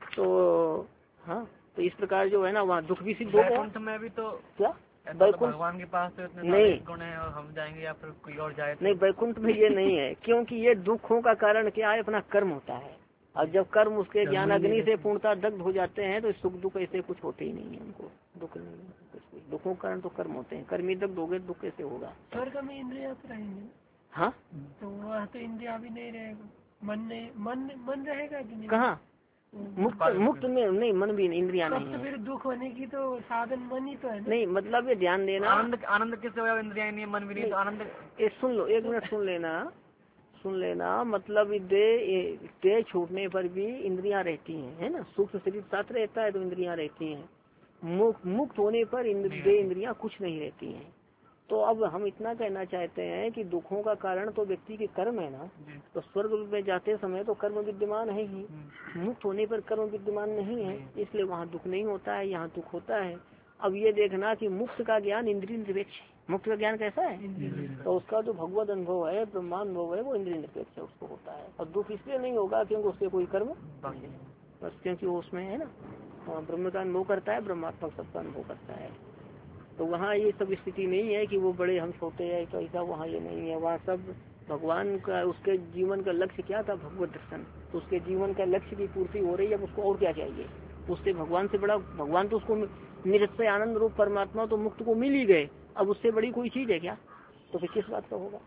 तो हाँ, तो इस प्रकार जो है ना वहाँ दुख भी सिद्ध हो गया। में भी तो क्या बैकुंठ भगवान के पास तो इतने नहीं गुण है और हम जाएंगे या फिर कोई और जाए? नहीं, बैकुंठ में ये नहीं है, क्योंकि ये दुखों का कारण क्या है? अपना कर्म होता है। और जब कर्म उसके ज्ञान अग्नि से पूर्णता दग्ध हो जाते हैं तो सुख दुख ऐसे कुछ होते ही नहीं है, उनको दुख नहीं है। दुखों के कारण तो कर्म होते हैं, कर्म ही दग्ध हो गए, दुख कैसे होगा? स्वर्ग में इंद्रिया तो रहेंगे। हाँ, तो वह तो इंद्रिया भी नहीं रहेगा, मन नहीं, मन मन रहेगा कि नहीं? कहाँ मुक्त मुक्त में नहीं, मन भी इंद्रिया नहीं है। फिर दुख होने की तो साधन मन ही तो है नहीं। मतलब ये ध्यान देना, आनंद आनंद किससे होगा? इंद्रिया नहीं, मन भी नहीं, तो आनंद। ये सुन लो, एक मिनट सुन लेना सुन लेना मतलब दे दे छूटने पर भी इंद्रियां रहती हैं, है ना। सूक्ष्म शरीर साथ रहता है तो इंद्रियां रहती हैं, मुक्त होने पर दे इंद्रियां कुछ नहीं रहती हैं। तो अब हम इतना कहना चाहते हैं कि दुखों का कारण तो व्यक्ति के कर्म है ना, तो स्वर्ग में जाते समय तो कर्म विद्यमान है ही, मुक्त होने पर कर्म विद्यमान नहीं है, इसलिए वहाँ दुख नहीं होता है, यहाँ दुख होता है। अब ये देखना कि मुक्त का ज्ञान इंद्रिय निरपेक्ष है। मुक्त का ज्ञान कैसा है? तो उसका जो भगवत अनुभव है, ब्रह्मानुभव है, वो इंद्रिय निरपेक्ष है, उसको होता है। और दुख इसलिए नहीं होगा क्योंकि उसके कोई कर्म बस, क्योंकि वो उसमें है ना ब्रह्म का अनुभव करता है, ब्रह्मात्मक सबका अनुभव करता है। तो वहाँ ये सब स्थिति नहीं है कि वो बड़े हम छोटे हैं, तो ऐसा वहाँ ये नहीं है। वहाँ सब भगवान का, उसके जीवन का लक्ष्य क्या था? भगवत दर्शन। तो उसके जीवन का लक्ष्य की पूर्ति हो रही है, अब उसको और क्या चाहिए? उससे भगवान से बड़ा, भगवान तो उसको निरस्य आनंद रूप परमात्मा तो मुक्त को मिल ही गए, अब उससे बड़ी कोई चीज है क्या? तो फिर किस बात का होगा?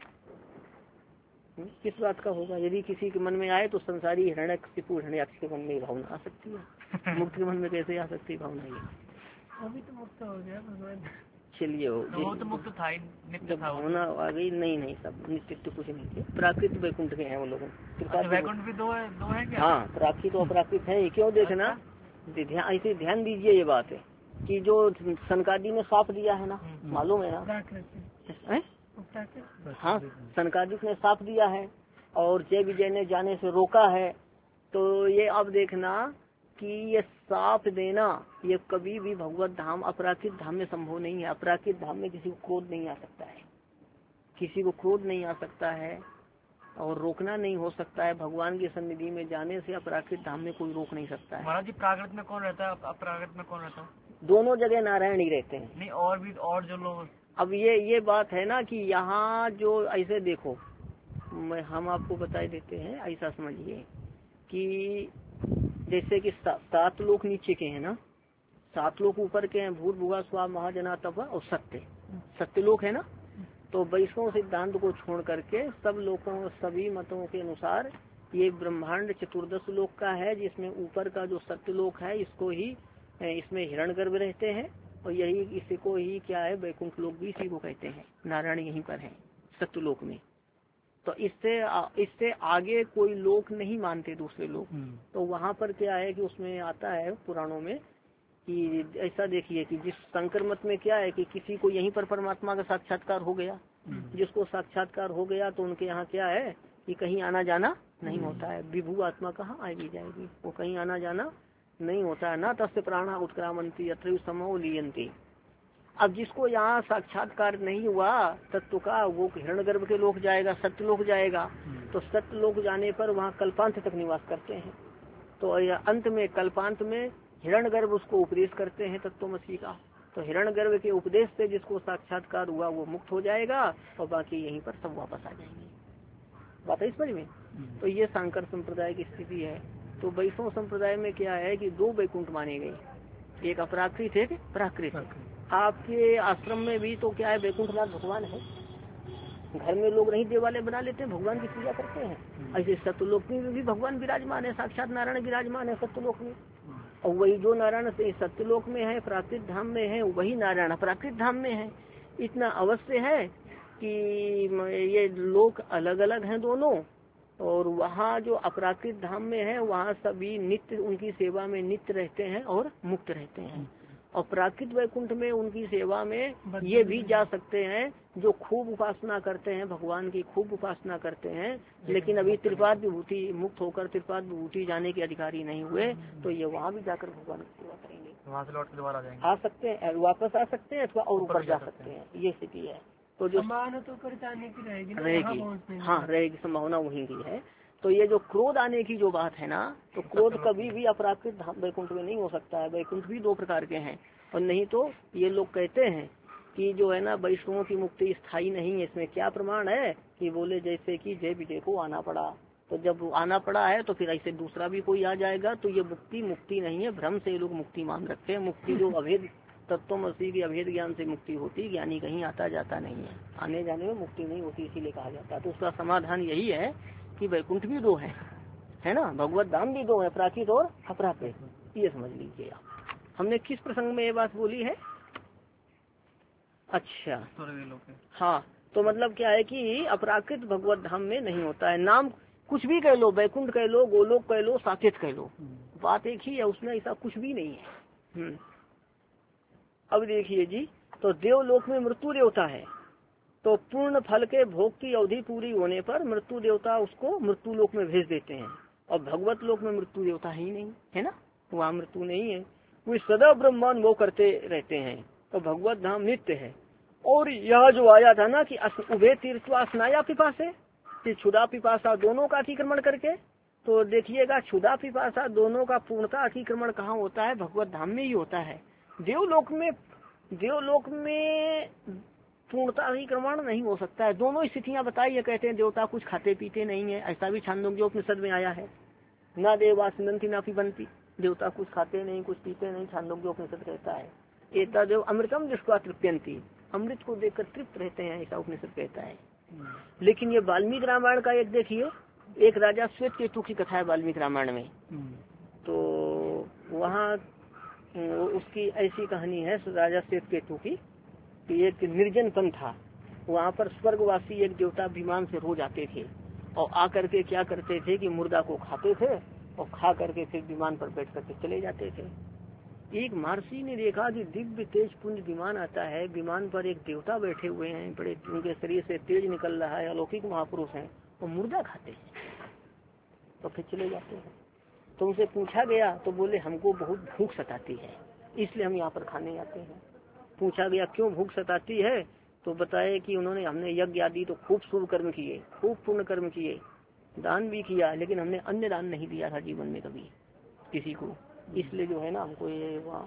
किस बात का होगा? यदि किसी के मन में आए तो संसारी हिरण्यकशिपु हिरण्याक्ष के मन में भावना आ सकती है, मुक्त के मन में कैसे आ सकती है भावना? ये अभी तो मुक्त हो गया भगवान। चलिए हो वो तो मुक्त था ही, नित्य था भावना आ गई। नहीं नहीं, सब नित्य कुछ नहीं थे, प्राकृत वैकुंठ के हैं वो लोग। वैकुंठ भी दो है, दो है क्या? हाँ, प्राकृत और अपराकृत है। क्यों देखना, ध्यान ऐसे ध्यान दीजिए ये बात है कि जो सनकादि ने साफ दिया है ना, मालूम है ना? हाँ, सनकादिक ने साफ दिया है और जय विजय ने जाने से रोका है। तो ये अब देखना कि ये साफ देना ये कभी भी भगवत धाम अपराकृत धाम में संभव नहीं है। अपराकृत धाम में किसी को क्रोध नहीं आ सकता है, किसी को क्रोध नहीं आ सकता है और रोकना नहीं हो सकता है। भगवान की सन्निधि में जाने से अपराकृत धाम में कोई रोक नहीं सकता है। महाराज जी, प्राकृत में कौन रहता है, अपराकृत में कौन रहता है? दोनों जगह नारायण ही रहते हैं। नहीं और भी और जो लोग, अब ये ये बात है ना कि यहाँ जो ऐसे देखो, मैं हम आपको बता देते हैं, ऐसा समझिए कि जैसे कि सा, सात लोक नीचे के हैं ना, सात लोक ऊपर के हैं, भूत भुआ स्वा महाजना तप और सत्य, सत्य लोक है ना। तो वैष्णव सिद्धांत को छोड़ करके सब लोगों सभी मतों के अनुसार ये ब्रह्मांड चतुर्दश लोक का है, जिसमें ऊपर का जो सत्य लोक है इसको ही, इसमें हिरण्यगर्भ रहते हैं, और यही इसी को ही क्या है वैकुंठ लोक भी इसी को कहते हैं। नारायण यहीं पर है सत्य लोक में। तो इससे इससे आगे कोई लोक नहीं मानते दूसरे लोग। तो वहाँ पर क्या है कि उसमें आता है पुराणों में कि ऐसा देखिए कि जिस शंकर मत में क्या है कि किसी को यहीं पर परमात्मा का साक्षात्कार हो गया, जिसको साक्षात्कार हो गया तो उनके यहाँ क्या है कि कहीं आना जाना नहीं होता है। विभू आत्मा कहाँ आएगी जाएगी, वो कहीं आना जाना नहीं होता है। ना तस्य प्राणा उत्क्रामंती अत्र समो लियंती। अब जिसको यहाँ साक्षात्कार नहीं हुआ तत्व का, वो हिरण्यगर्भ के लोक जाएगा, सत्य लोक जाएगा। तो सत्य लोक जाने पर वहाँ कल्पांत तक निवास करते हैं। तो अंत में कल्पांत में हिरण्यगर्भ उसको उपदेश करते हैं तत्वमसी का। तो हिरण्यगर्भ के उपदेश से जिसको साक्षात्कार हुआ वो मुक्त हो जाएगा, और बाकी यहीं पर सब वापस आ जाएंगे। बात है इस पर में। तो ये शंकर संप्रदाय की स्थिति है। तो वैष्णव संप्रदाय में क्या है कि दो वैकुंठ माने गए, एक अपराकृत एक प्राकृत। आपके आश्रम में भी तो क्या है वैकुंठनाथ भगवान है, घर में लोग नहीं देवालय बना लेते हैं, भगवान की पूजा करते हैं। ऐसे सत्यलोक में भी भगवान विराजमान है, साक्षात नारायण विराजमान है सत्यलोक में। और वही जो नारायण सत्यलोक में है प्राकृत धाम में है, वही नारायण प्राकृत धाम में है। इतना अवश्य है कि ये लोक अलग अलग हैं दोनों, और वहाँ जो अपराकृत धाम में है वहाँ सभी नित्य उनकी सेवा में नित्य रहते हैं और मुक्त रहते हैं। और प्राकृत वैकुंठ में उनकी सेवा में ये भी जा सकते हैं जो खूब उपासना करते हैं, भगवान की खूब उपासना करते हैं, लेकिन अभी त्रिपाद विभूति मुक्त होकर त्रिपाद विभूति जाने के अधिकारी नहीं हुए, तो ये वहाँ भी जाकर भगवान की सेवा करेंगे। वहाँ से लौट के दोबारा जाएंगे, आ सकते हैं, वापस आ सकते हैं अथवा और ऊपर जा सकते हैं, ये स्थिति है। तो जो संभावना तो ऊपर जाने की रहेगी, रहेगी, हाँ रहेगी, संभावना वहीं की है। तो ये जो क्रोध आने की जो बात है ना, तो क्रोध कभी भी अपराकृत वैकुंठ में नहीं हो सकता है। वैकुंठ भी दो प्रकार के हैं। और नहीं तो ये लोग कहते हैं कि जो है ना वैष्णवों की मुक्ति स्थायी नहीं है। इसमें क्या प्रमाण है कि बोले जैसे कि जय विजय को आना पड़ा, तो जब आना पड़ा है तो फिर ऐसे दूसरा भी कोई आ जाएगा, तो ये मुक्ति मुक्ति नहीं है। भ्रम से ये लोग मुक्ति मान रखते हैं। मुक्ति जो अभेद तत्वमसी की अभेद ज्ञान से मुक्ति होती, ज्ञानी कहीं आता जाता नहीं है, आने जाने में मुक्ति नहीं होती, इसीलिए कहा जाता है। तो उसका समाधान यही है कि वैकुंठ भी दो है, है ना, भगवत धाम भी दो है, प्राकृत और अपराकृत। ये समझ लीजिए आप। हमने किस प्रसंग में ये बात बोली है? अच्छा हाँ, तो मतलब क्या है कि अपराकृत भगवत धाम में नहीं होता है। नाम कुछ भी कह लो, वैकुंठ कह लो, गोलोक कह लो, साकेत कह लो, बात एक ही है, उसमें ऐसा कुछ भी नहीं है। हम्म अब देखिए जी, तो देवलोक में मृत्यु देवता है, तो पूर्ण फल के भोग की अवधि पूरी होने पर मृत्यु देवता उसको मृत्यु लोक में भेज देते हैं। और भगवत लोक में मृत्यु देवता ही नहीं है ना, वहाँ मृत्यु नहीं है, वे सदा ब्रह्मांड वो करते रहते हैं। तो भगवत धाम नित्य है। और यह जो आया था ना कि उभे तीर्थवा स्नाया पिपासे, कि क्षुधा पिपासा दोनों का अतिक्रमण करके, तो देखिएगा क्षुधा पिपासा दोनों का पूर्णता अतिक्रमण कहाँ होता है? भगवत धाम में ही होता है। देवलोक में देवलोक में पूर्णता अतिक्रमण नहीं हो सकता है। दोनों स्थितियां बताई है, कहते हैं देवता कुछ खाते पीते नहीं है, ऐसा भी छांदोग्योपनिषद में आया है। ना देवासिनंती ना पिबंती, देवता कुछ खाते नहीं कुछ पीते नहीं, छांदोग्योपनिषद कहता है। एता देव अमृतम दृष्टवा तृप्यंती, अमृत को देखकर तृप्त रहते हैं, ऐसा उपनिषद कहता है। लेकिन ये वाल्मीकि रामायण का एक देखिए, एक राजा श्वेत केतु की कथा है वाल्मीकि रामायण में। तो वहाँ उसकी ऐसी कहानी है राजा श्वेत केतु की कि एक निर्जन वन था, वहाँ पर स्वर्गवासी एक देवता विमान से रोज आते थे और आकर के क्या करते थे कि मुर्दा को खाते थे और खा करके फिर विमान पर बैठ करके चले जाते थे। एक महर्षि ने देखा कि दिव्य तेज पुंज विमान आता है, विमान पर एक देवता बैठे हुए हैं, बड़े उनके शरीर से तेज निकल रहा है, अलौकिक महापुरुष हैं, और मुर्दा खाते हैं, तो फिर चले जाते हैं। तो उनसे पूछा गया तो बोले हमको बहुत भूख सताती है, इसलिए हम यहाँ पर खाने आते हैं। पूछा गया क्यों भूख सताती है, तो बताए कि उन्होंने हमने यज्ञ आदि तो खूब शुभ कर्म किए, खूब पुण्य कर्म किए, दान भी किया, लेकिन हमने अन्य दान नहीं दिया था जीवन में कभी किसी को, इसलिए जो है ना हमको ये वहाँ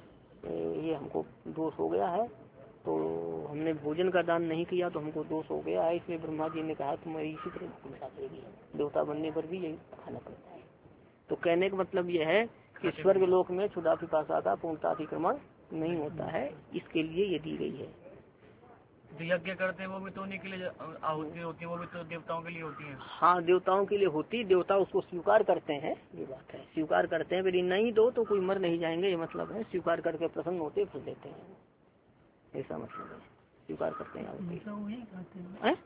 ये हमको दोष हो गया है, तो हमने भोजन का दान नहीं किया तो हमको दोष हो गया है, इसलिए ब्रह्मा जी ने कहा तुम्हारी इसी तरह भूख मिटा देगी, देवता बनने पर भी यही खाना पड़ता है। तो कहने का मतलब यह है कि स्वर्ग लोक में क्षुधा पिपासा का पूर्णता अतिक्रमण नहीं होता है, इसके लिए ये दी गई है। जो यज्ञ करते हैं वो भी तो उन्हीं के लिए आहुति होती है, वो भी तो देवताओं के लिए होती है। हाँ, देवताओं के लिए होती, देवता उसको स्वीकार करते हैं, ये बात है, स्वीकार करते हैं। यदि नहीं दो तो कोई मर नहीं जाएंगे, ये मतलब है। स्वीकार करके प्रसन्न होते फिर देते हैं, ऐसा मतलब है, स्वीकार करते हैं आहुति।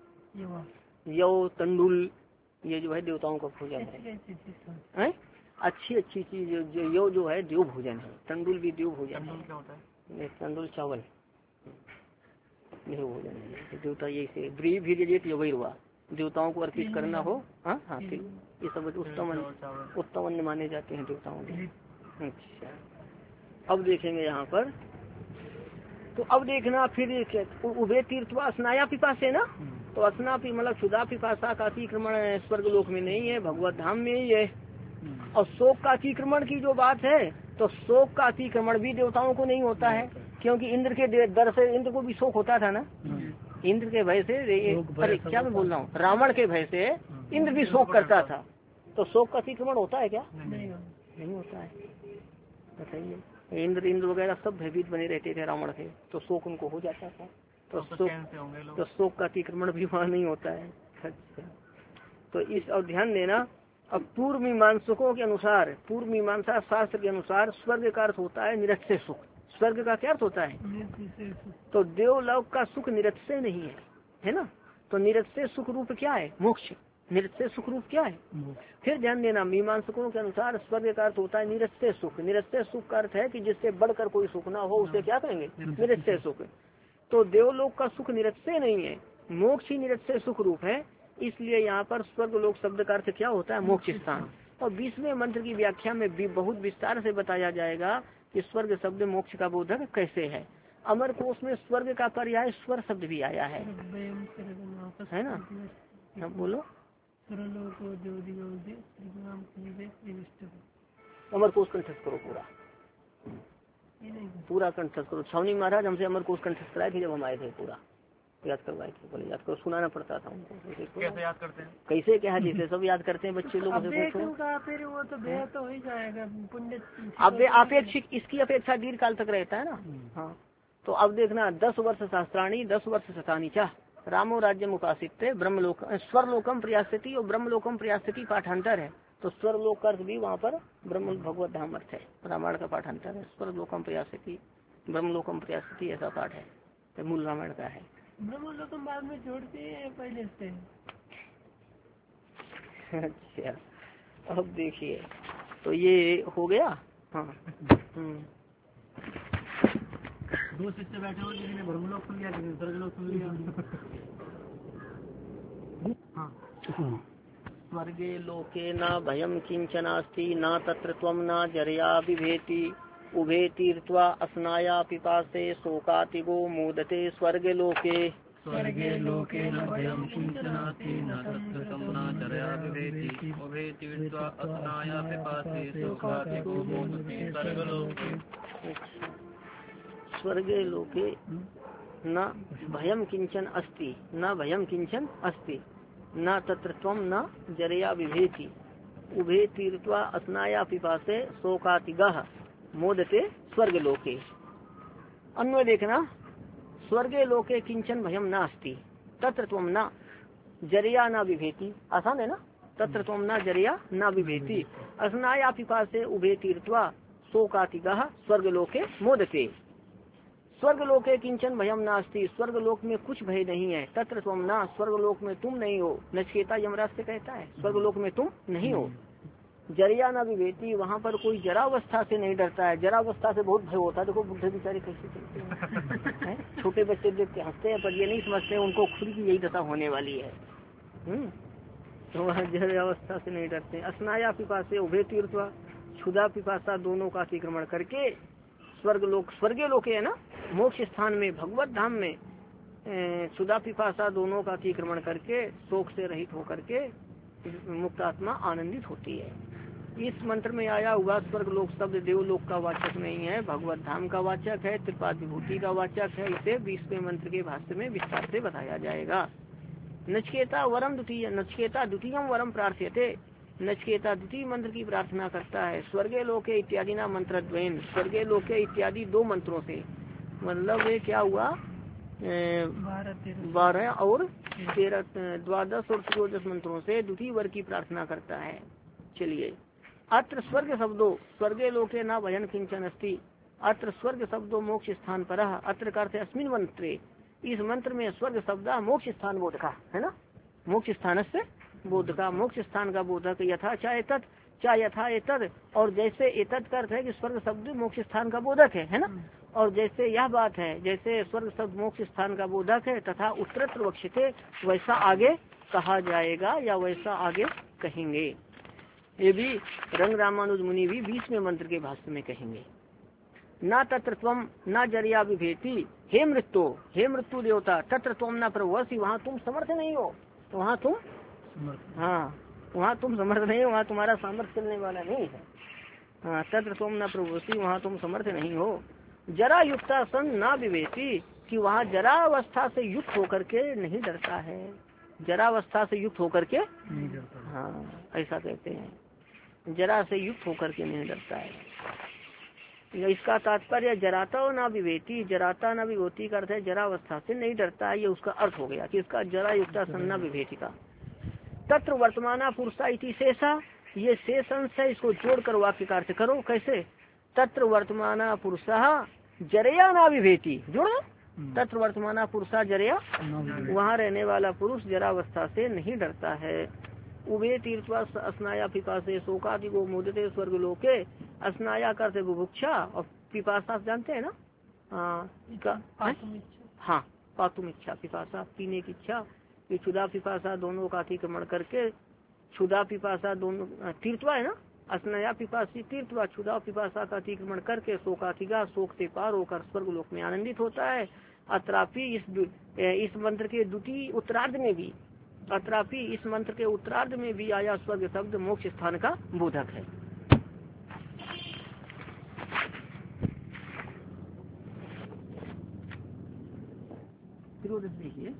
यौ तंडुल ये जो है देवताओं का भोजन है, अच्छी अच्छी चीज जो यो जो है देव भोजन है, तंडुल भी देव भोजन है। क्या होता है? तंडुल चावल देव भोजन है, देवता ये से ब्री भी हुआ देवताओं को अर्पित करना हो। हाँ हाँ, ये सब उत्तम उत्तम अन्न माने जाते हैं देवताओं के। अच्छा, अब देखेंगे यहाँ पर, तो अब देखना फिर उभे तीर्थवा स्नाया पिपासे ना, तो अस्ना पी मतलब क्षुधा पिपासा का अतिक्रमण स्वर्ग लोक में नहीं है, भगवत धाम में ही है। और शोक का अतिक्रमण की जो बात है, तो शोक का अतिक्रमण भी देवताओं को नहीं होता है, क्योंकि इंद्र के दर से इंद्र को भी शोक होता था ना, इंद्र के भय से, अरे क्या मैं बोल रहा हूँ, रावण के भय से इंद्र भी शोक करता था, तो शोक का अतिक्रमण होता है क्या? नहीं, नहीं होता है, बताइए। इंद्र इंद्र वगैरह सब भयभीत बने रहते थे रावण के, तो शोक उनको हो जाता था, तो शोक तो शोक का अतिक्रमण भी वहाँ नहीं होता है। अच्छा, तो इस और ध्यान देना। अब पूर्व मीमांसकों के अनुसार, पूर्व मीमांसा शास्त्र के अनुसार स्वर्ग का अर्थ होता है निरक्षय सुख। स्वर्ग का क्या अर्थ होता है? तो देवलोक का सुख निरक्षय नहीं है, है ना। तो निरक्षय सुख रूप क्या है? मोक्ष। निरक्षय सुख रूप क्या है? फिर ध्यान देना, मीमांसकों के अनुसार स्वर्ग का अर्थ होता है निरक्षय सुख। निरक्षय सुख का अर्थ है कि जिससे बढ़कर कोई सुख ना हो, उसे क्या कहेंगे? निरक्षय सुख। तो देवलोक का सुख निरक्षय नहीं है, मोक्ष ही निरक्षय सुख रूप है। इसलिए यहाँ पर स्वर्ग लोक शब्द का अर्थ क्या होता है? मोक्ष स्थान। और बीसवें मंत्र की व्याख्या में भी बहुत विस्तार से बताया जाएगा कि स्वर्ग शब्द मोक्ष का बोधक कैसे है। अमर कोश में स्वर्ग का पर्याय स्वर शब्द भी आया है, है ना। अब बोलो, अमर कोश कंठस्थ करो, पूरा पूरा कंठस्थ करो। छावनी महाराज हमसे अमर कोश कंठस्थ कराए थे जब हम आए थे, पूरा याद करवाए थे, बोले याद करो, सुनाना पड़ता था उनको। कैसे याद करते हैं? कैसे क्या जैसे सब याद करते हैं बच्चे लोग से पूछो। फिर वो तो व्यय तो हो ही जाएगा पुण्य। अब अपेक्षित इसकी अपेक्षा दीर्घ काल तक रहता है ना। हाँ, तो अब देखना, दस वर्ष शास्त्राणी दस वर्ष शतानीचा रामो राज्य मुकासित ब्रह्मलोक स्वरलोकम प्रयासती और ब्रह्मलोकम प्रयासती पाठांतर है। तो स्वरलोक अर्थ भी वहाँ पर ब्रह्म भगवत धाम अर्थ है, रामायण का पाठांतर है। स्वरलोकम प्रयासती ब्रह्मलोकम प्रयासती ऐसा पाठ है, तो मूल रामायण का है। ब्रह्मलोकम बाद में जोड़ते हैं पहले से। अच्छा, अब देखिए, तो ये हो गया। हाँ, दो शिष्य बैठे हो, किसी ने ब्रह्मलोक सुन लिया, किसी ने स्वर्गलोक सुन लिया। हाँ, स्वर्गे लोके न भयम किंचनास्ति न तत्र त्वं न जरया बिभेति उभे तीर्थवा अस्नाया पिपासे शोकातिगो मोदते स्वर्गे लोके। स्वर्गे लोके न भयम किंचनास्ति न तत्र त्वं न जरया बिभेति उभे तीर्थवा अस्नाया पिपासे शोकातिगो मोदते स्वर्गलोके। स्वर्गे लोके न भयम किंचन अस्ति न भयम किंचन अस्ति न तत्र त्वं न जरया बिभेति उभे तीर्थवा अस्नाया पिपासे शोकातिगः मोदते स्वर्ग लोके। अन्वय देखना, स्वर्गे लोके किंचन भयम न अस्ति तत्र त्वं न जरिया न विभेति। आसान है ना, तत्र त्वं न जरिया न विभेति अस्नाया पिपासे उभे तीर्थवा शोकातिगः स्वर्ग लोके मोदते। स्वर्ग लोके किंचन भयम नास्ति, स्वर्ग लोक में कुछ भय नहीं है। तत्र त्वं न, स्वर्ग लोक में तुम नहीं हो। नचिकेता यमराज से कहता है स्वर्ग लोक में तुम नहीं हो। जरिया न विभेति, वहाँ पर कोई जरावस्था से नहीं डरता है। जरावस्था से बहुत भय होता है। देखो बुढ़े बेचारे कैसे चलते हैं, छोटे बच्चे देख के हंसते हैं, पर ये नहीं समझते उनको खुद की यही दशा होने वाली है। हम्म, तो वह जरावस्था से नहीं डरते। अस्नाया पिपासे उभे तीर्थवा, क्षुधा पिपासा दोनों का अतिक्रमण करके स्वर्ग लोक, स्वर्गे लोके है ना, मोक्ष स्थान में भगवत धाम में क्षुधा पिपासा दोनों का अतिक्रमण करके शोक से रहित होकर के मुक्त आत्मा आनंदित होती है। इस मंत्र में आया हुआ स्वर्ग लोक शब्द देवलोक का वाचक नहीं है, भगवत धाम का वाचक है, त्रिपाद विभूति का वाचक है। इसे बीसवें मंत्र के भाष्य में विस्तार से बताया जाएगा। नचिकेता वरम द्वितीय नचिकेता द्वितीय वरम प्रार्थ्यते, नचिकेता द्वितीय मंत्र की प्रार्थना करता है। स्वर्गे लोके इत्यादि ना मंत्र द्वयन, स्वर्गे लोके इत्यादि दो मंत्रों से, मतलब ये क्या हुआ, बारह और तेरह द्वादश और त्रयोदश मंत्रों से द्वितीय वर्ग की प्रार्थना करता है। चलिए, अत्र स्वर्ग शब्दों स्वर्गे लोके ना भजन किंचन अस्ति, अत्र स्वर्ग शब्दों मोक्ष स्थान पर, अत्र का अर्थ है अस्मिन मंत्रे, इस मंत्र में स्वर्ग शब्द मोक्ष स्थान बोधका है ना, मोक्ष स्थान से बोधका, मोक्ष स्थान का बोधक, यथा चाहे तत् चा यथा एतद, और जैसे एतद का अर्थ है कि स्वर्ग शब्द मोक्ष स्थान का बोधक है है ना, और जैसे यह बात है जैसे स्वर्ग शब्द मोक्ष स्थान का बोधक है, तथा उत्तरत्र वक्षते वैसा आगे कहा जाएगा या वैसा आगे कहेंगे। ये भी रंग रामानुज मुनि भी बीसवें मंत्र के भाष्य में कहेंगे। ना तत्र त्वम ना जरिया विभेति, हे मृत्यु हे मृत्यु देवता, तत्र त्वम न प्रभुसी, वहाँ तुम समर्थ नहीं हो, तो वहाँ तुम हाँ वहाँ तुम समर्थ नहीं हो, वहाँ तुम्हारा सामर्थ्य चलने वाला नहीं है। हाँ, तत्र तुम न प्रभुसी, वहाँ तुम समर्थ नहीं हो। जरा युक्ता सन ना विवेशी, कि वहाँ जरा अवस्था से युक्त होकर के नहीं डरता है, जरा अवस्था से युक्त होकर के नहीं डरता। हाँ ऐसा कहते हैं, जरा से युक्त होकर के नहीं डरता है। इसका तात्पर्य जराता और ना विवेती, जराता ना विभूति का अर्थ है जरा अवस्था से नहीं डरता है, ये उसका अर्थ हो गया कि इसका जरा युक्ता सन ना विभेति का। तत्र वर्तमाना पुरुषा इति शेषा, ये शेष अंश है, इसको जोड़ कर वाक्य का अर्थ करो। कैसे? तत्र वर्तमाना पुरुषा जरया ना विभेति, जोड़ो, तत्र वर्तमाना पुरुषा जरया, वहाँ रहने वाला पुरुष जरावस्था से नहीं डरता है। उभे तीर्थवा स्नाया पिपासे शोकादि को मोदते स्वर्ग लोके, स्नाया का अर्थ बुभुक्षा और पिपासा जानते हैं ना, हाँ हाँ पातुम इच्छा, पिपासा पीने की इच्छा, ये क्षुधा पिपासा दोनों का अतिक्रमण करके, क्षुधा पिपासा दोनों तीर्थवा है ना, स्नाया पिपासी तीर्थवा, क्षुधा पिपासा का अतिक्रमण करके शोकातिगा शोक से पार होकर स्वर्ग लोक में आनंदित होता है। अत्रापि इस इस मंत्र के द्वितीय उत्तरार्ध में भी अत्रापि इस मंत्र के उत्तरार्ध में भी आया स्वर्ग शब्द मोक्ष स्थान का बोधक है। देखिए,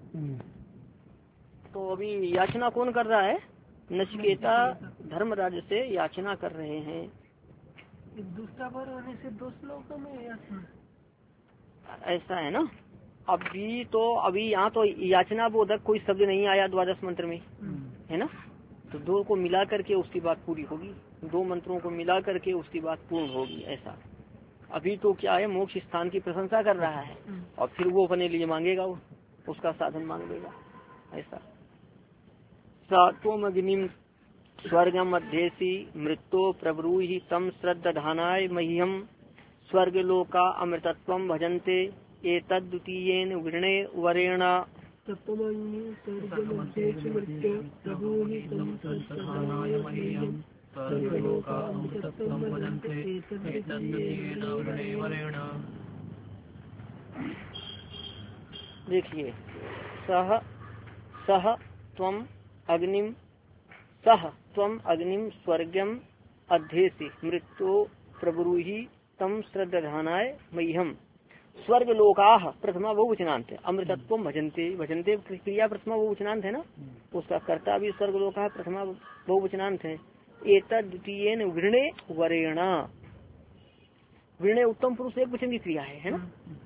तो अभी याचना कौन कर रहा है? नचिकेता धर्मराज से याचना कर रहे हैं। दूसरा बार होने से दो श्लोकों में याचना ऐसा है ना। अभी तो अभी यहाँ तो याचना बोधक कोई शब्द नहीं आया द्वादश मंत्र में, है ना, तो दो को मिला करके उसकी बात पूरी होगी, दो मंत्रों को मिला करके उसकी बात पूर्ण होगी। ऐसा अभी तो क्या है, मोक्ष स्थान की प्रशंसा कर रहा है और फिर वो अपने लिए मांगेगा, वो उसका साधन मांग लेगा। ऐसा सात्वम अग्निम स्वर्गम अध्येसी मृत्यो प्रब्रूहि तम श्रद्धानाय मह्यम स्वर्ग लोका अमृतत्वम भजन्ते एतद्द्वितीयेन वृणे वरेण। देखिए, सह सह त्वम अग्निम सह त्वम अग्निम स्वर्गम अध्येसी मृत्यो प्रब्रूहि तम श्रद्धानाय मह्यम स्वर्ग लोकाह प्रथमा बहुवचनांत, अमृतत्व भजन्ते, भजन्ते क्रिया प्रथमा बहुवचनांत है ना, उसका कर्ता भी स्वर्ग लोकाह प्रथमा बहुवचनांत है। एतद् द्वितीयेन वृणे वरेण, वृणे उत्तम पुरुष एक वचन की क्रिया है, है ना।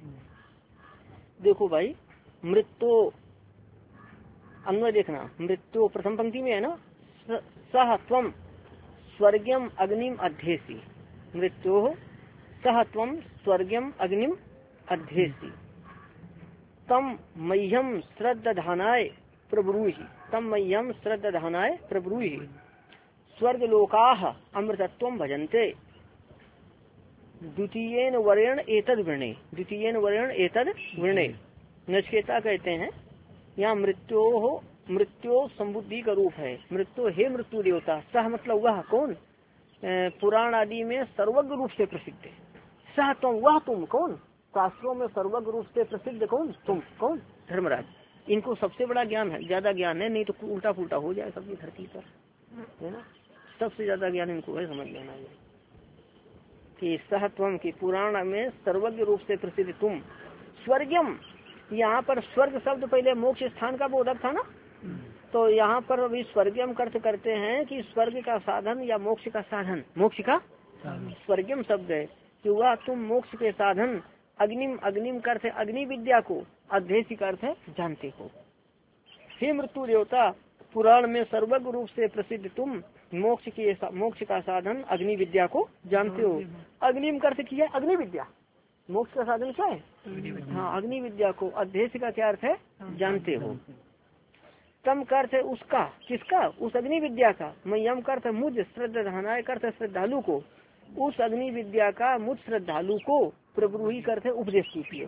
देखो भाई, मृत्यु अन्वय देखना, मृत्यु प्रथम पंक्ति में है ना, सह त्वम स्वर्गम अग्निम अध्येसी, मृत्यु सह त्वम स्वर्गम अग्निम अध्येसी तम मह्यम श्रद्धानाय प्रब्रूहि, तम मह्यम श्रद्धानाय प्रब्रूहि स्वर्ग लोकाह अमृतत्वम भजन्ते द्वितीयेन वरेण एतद वृणे, द्वितीयेन वरेण एतद वृणे। नचिकेता कहते हैं यहाँ मृत्यु हो, मृत्यु संबुद्धि का रूप है। मृत्यु हे मृत्यु देवता, सह मतलब वह कौन, पुराण आदि में सर्वज्ञ रूप से प्रसिद्ध है। सह तुम, वह तुम कौन, शास्त्रों में सर्वज्ञ रूप से प्रसिद्ध कौन, तुम कौन, धर्मराज। इनको सबसे बड़ा ज्ञान है, ज्यादा ज्ञान है, नहीं तो उल्टा पुल्टा हो जाए सबकी धरती पर, है ना। सबसे ज्यादा ज्ञान इनको है, समझ लेना ये कि सहत्वम की पुराण में सर्वज्ञ रूप से प्रसिद्ध तुम। स्वर्गम, यहाँ पर स्वर्ग शब्द पहले मोक्ष स्थान का बोधक था ना, तो यहाँ पर अभी स्वर्गम अर्थ करते हैं कि स्वर्ग का साधन या मोक्ष का साधन, मोक्ष का स्वर्गम शब्द है कि वह तुम मोक्ष के साधन अग्निम, अग्निम करते अग्नि विद्या को, अध्यक्ष करते जानते हो। हे मृत्यु देवता, पुराण में सर्वज्ञ रूप से प्रसिद्ध तुम मोक्ष के मोक्ष का साधन अग्नि विद्या को जानते हो। अग्निम अर्थ किया अग्नि विद्या, मोक्ष का साधन क्या है? हाँ, अग्नि विद्या को, अध्यक्ष का क्या अर्थ है? जानते हो। तम करते उसका, किसका? उस अग्नि विद्या का। मैं यम करते मुझ श्रद्धानाय करते श्रद्धालु को, उस अग्नि विद्या का मुझ श्रद्धालु को प्रब्रूही करते उपदेश कीजिए।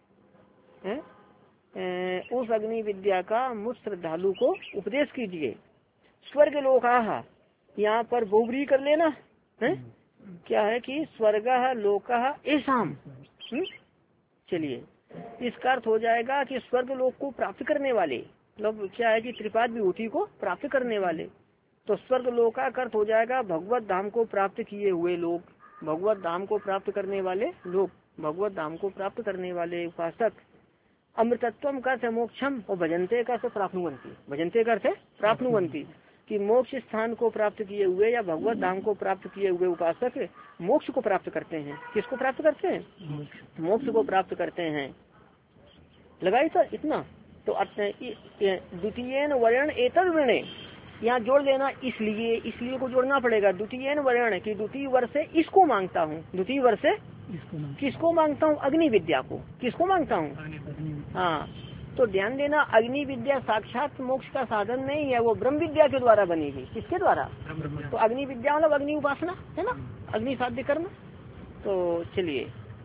उस अग्नि विद्या का मुझ श्रद्धालु को उपदेश कीजिए। स्वर्ग लोका, यहाँ पर बोबरी कर लेना है, क्या है कि स्वर्ग लोक ऐसाम। चलिए, इसका अर्थ हो जाएगा कि स्वर्ग लोक को प्राप्त करने वाले, मतलब क्या है कि त्रिपाद विभूति को प्राप्त करने वाले। तो स्वर्ग लोका का अर्थ हो जाएगा भगवत धाम को प्राप्त किए हुए लोग, भगवत धाम को प्राप्त करने वाले लोग, भगवत धाम को प्राप्त करने वाले उपासक। अमृतत्वम का अर्थ मोक्षम और भजनते का अर्थ प्राप्नुवंती, भजनते का अर्थ प्राप्नुवंती कि मोक्ष स्थान को प्राप्त किए हुए या भगवत धाम को प्राप्त किए हुए उपासक मोक्ष को प्राप्त करते हैं। किसको प्राप्त करते हैं? मोक्ष को प्राप्त करते हैं। लगाई तो इतना तो द्वितीय वर्ण एतद वर्ण, यहाँ जोड़ लेना, इसलिए इसलिए को जोड़ना पड़ेगा। द्वितीय वर्ण की द्वितीय वर्ष से इसको मांगता हूँ, द्वितीय वर्ष से किसको मांगता हूँ? अग्नि विद्या को। किसको मांगता हूँ? हाँ, तो ध्यान देना, अग्नि विद्या साक्षात मोक्ष का साधन नहीं है, वो ब्रह्म विद्या के द्वारा बनेगी। किसके द्वारा? तो अग्नि विद्या मतलब अग्नि उपासना है ना, अग्नि साध्य कर्म। तो चलिए,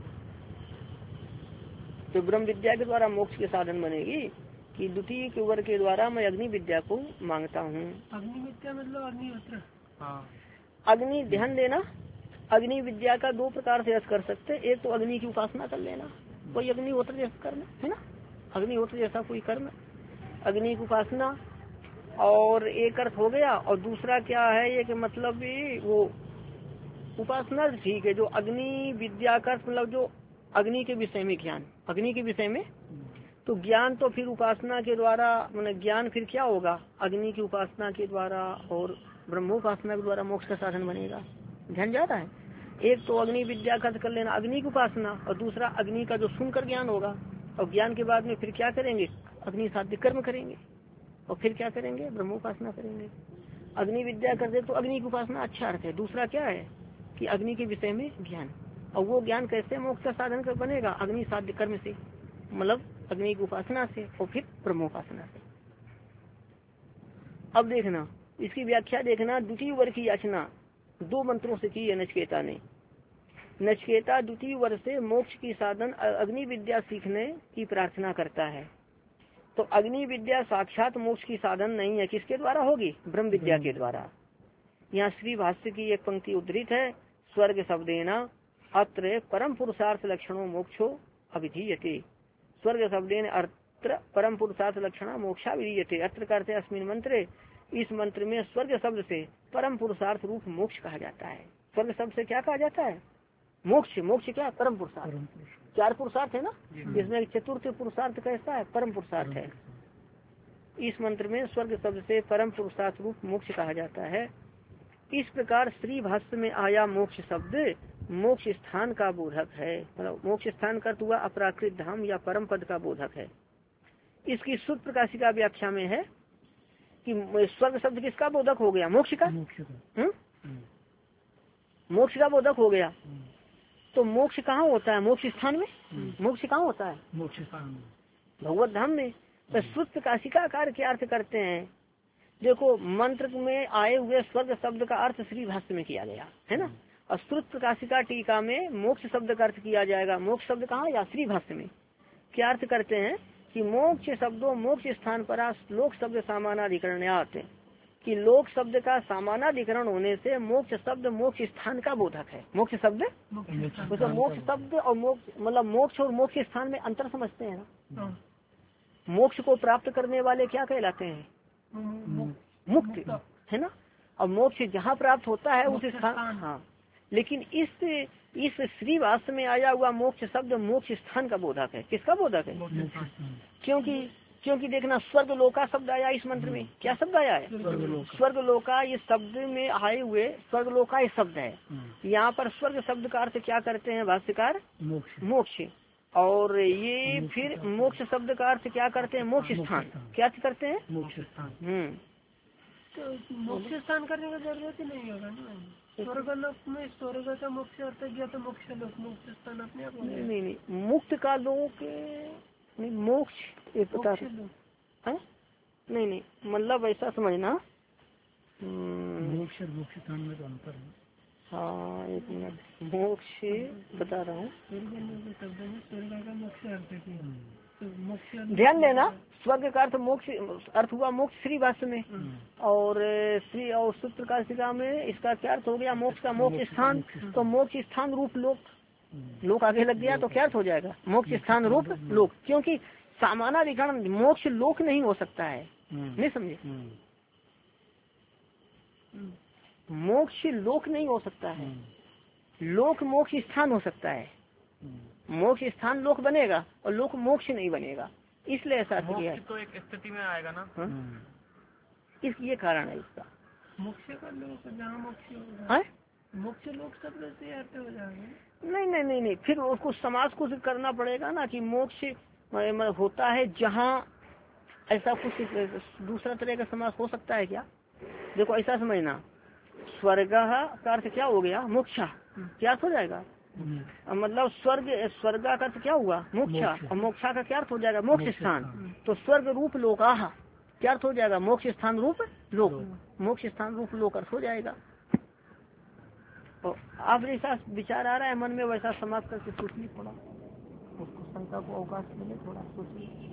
तो ब्रह्म विद्या के द्वारा मोक्ष के साधन बनेगी कि द्वितीय के वर्ग के द्वारा मैं अग्नि विद्या को मांगता हूँ। अग्नि विद्या मतलब अग्निहोत्र। हाँ, अग्नि, ध्यान देना, अग्नि विद्या का दो प्रकार से अर्थ कर सकते हैं। एक तो अग्नि की उपासना कर लेना, कोई अग्निहोत्र जैसा कर्म है ना, अग्निहोत्र जैसा कोई कर्म, अग्नि की उपासना, और एक अर्थ हो गया। और दूसरा क्या है ये कि मतलब भी वो उपासना ठीक है, जो अग्नि विद्या का मतलब जो अग्नि के विषय में ज्ञान, अग्नि के विषय में तो ज्ञान, तो फिर उपासना के द्वारा मतलब ज्ञान फिर क्या होगा? अग्नि की उपासना के द्वारा और ब्रह्मोपासना के द्वारा मोक्ष का साधन बनेगा। ध्यान जाता है, एक तो अग्नि विद्या का कर लेना अग्नि की उपासना, और दूसरा अग्नि का जो सुनकर ज्ञान होगा, और ज्ञान के बाद में फिर क्या करेंगे? अग्नि साध्य कर्म करेंगे, और फिर क्या करेंगे? ब्रह्मोपासना करेंगे। अग्नि विद्या कर दे तो अग्नि की उपासना अच्छा अर्थ है। दूसरा क्या है कि अग्नि के विषय में ज्ञान, और वो ज्ञान कैसे मोक्ष का साधन कर बनेगा? अग्नि साध्य कर्म से, मतलब अग्नि की उपासना से और फिर ब्रह्मोपासना से। अब देखना इसकी व्याख्या देखना, द्वितीय वर्ग की याचना दो मंत्रों से की है नचिकेता ने। नचिकेता द्वितीय वर्ष से मोक्ष की साधन अग्नि विद्या सीखने की प्रार्थना करता है। तो अग्नि विद्या साक्षात मोक्ष की साधन नहीं है, किसके द्वारा होगी? ब्रह्म विद्या के द्वारा। यहाँ श्री भाष्य की एक पंक्ति उद्धृत है, स्वर्ग शब्देना अत्र परम पुरुषार्थ लक्षणों मोक्षो अभिधीयते। स्वर्ग शब्देन अत्र परम पुरुषार्थ लक्षणा मोक्षा विधीयते। अत्र करते अस्मिन मंत्रे, इस मंत्र में स्वर्ग शब्द से परम पुरुषार्थ रूप मोक्ष कहा जाता है। स्वर्ग शब्द से क्या कहा जाता है? मोक्ष। मोक्ष क्या? परम पुरुषार्थ। चार पुरुषार्थ है ना, इसमें चतुर्थ पुरुषार्थ कैसा है? परम पुरुषार्थ है। इस मंत्र में स्वर्ग शब्द से परम पुरुषार्थ रूप मोक्ष कहा जाता है। इस प्रकार श्री भाष्य में आया मोक्ष शब्द मोक्ष स्थान का बोधक है, मतलब मोक्ष स्थान का हुआ अपराकृत धाम या परम पद का बोधक है। इसकी शुद्ध प्रकाशिका व्याख्या में है कि स्वर्ग शब्द किसका बोधक हो गया? मोक्ष का। मोक्ष का बोधक हो गया। तो मोक्ष कहाँ होता है? मोक्ष स्थान में। मोक्ष कहाँ होता है? मोक्ष स्थान में, भगवत धाम में। तो शुद्ध प्रकाशिका कार्य क्या अर्थ करते हैं? देखो, मंत्र में आए हुए स्वर्ग शब्द का अर्थ श्री भाष्य में किया गया है ना, और श्रुत प्रकाशिका टीका में मोक्ष शब्द का अर्थ किया जाएगा। मोक्ष शब्द कहाँ? या श्री भाष्य में। क्या अर्थ करते हैं कि मोक्ष शब्दों मोक्ष स्थान पर लोक शब्द सामानाधिकरण्यात, कि लोक शब्द का सामानाधिकरण होने से मोक्ष शब्द मोक्ष स्थान का बोधक है। मोक्ष शब्द तो मोक्ष शब्द और मोक्ष मतलब मोक्ष और मोक्ष स्थान में अंतर समझते हैं ना। मोक्ष को प्राप्त करने वाले क्या कहलाते हैं? मुक्त है ना। और मोक्ष जहाँ प्राप्त होता है उस स्थान, हाँ, लेकिन इस इस श्रीवास में आया हुआ मोक्ष शब्द मोक्ष स्थान का बोधक है। किसका बोधक है? क्योंकि क्योंकि देखना स्वर्ग लोका शब्द आया इस मंत्र में। क्या शब्द आया है? स्वर्ग लोका। ये शब्द में आए हुए स्वर्ग लोका ये शब्द है। यहाँ पर स्वर्ग शब्द का अर्थ क्या करते हैं भाष्यकार? मोक्ष। और ये फिर मोक्ष शब्द का अर्थ क्या करते हैं? मोक्ष स्थान। क्या अर्थ करते हैं? मोक्ष स्थान। हम्म तो मोक्ष स्थान करने की जरूरत ही नहीं होगा ना। स्वर्ग लोक में स्वर्ग का मोक्ष अर्थ किया तो मोक्ष लोक मोक्ष स्थान अपने आप। नहीं नहीं नहीं, मुक्त का लोक नहीं, मोक्ष ये पता है? नहीं नहीं, मतलब ऐसा समझना, मोक्ष मोक्ष स्थान में तो अंतर है। हाँ एक मिनट, मोक्ष बता रहा हूँ। ध्यान देना, स्वर्ग का अर्थ मोक्ष अर्थ हुआ मोक्ष श्री भाष्य में, और श्री और सूत्र काशिका में इसका क्या अर्थ हो गया? मोक्ष का मोक्ष स्थान। तो मोक्ष स्थान रूप लोक, लोक आगे लग गया तो क्या अर्थ हो जाएगा? मोक्ष स्थान रूप लोक। क्योंकि सामानाधिकरण मोक्ष लोक नहीं हो सकता है, नहीं समझे? मोक्ष लोक नहीं हो सकता है, लोक मोक्ष स्थान हो सकता है। मोक्ष स्थान लोक बनेगा और लोक मोक्ष नहीं बनेगा, इसलिए ऐसा किया है। तो एक स्थिति में आएगा ना। हा? इस ये कारण है इसका। मोक्ष का लोक जहाँ मोक्ष होगा, मोक्ष लोक शब्द से अर्थ हो जाएगा। नहीं नहीं नहीं नहीं, फिर उसको समाज को करना पड़ेगा ना कि मोक्ष होता है जहाँ, ऐसा कुछ दूसरा तरह का समास हो सकता है क्या? देखो ऐसा समझना, स्वर्ग का अर्थ क्या हो गया? मोक्षा। क्या अर्थ हो जाएगा? मतलब स्वर्ग, स्वर्ग का अर्थ क्या हुआ? मोक्षा। और मोक्षा का क्या अर्थ हो जाएगा? मोक्ष स्थान। तो स्वर्ग रूप लोकाह क्या अर्थ हो जाएगा? मोक्ष स्थान रूप लोक। मोक्ष स्थान रूप लोक अर्थ हो जाएगा। तो आप जैसा विचार आ रहा है मन में वैसा समाप्त करके सोचिए, थोड़ा उसको शंका को अवकाश मिले, थोड़ा सोचिए।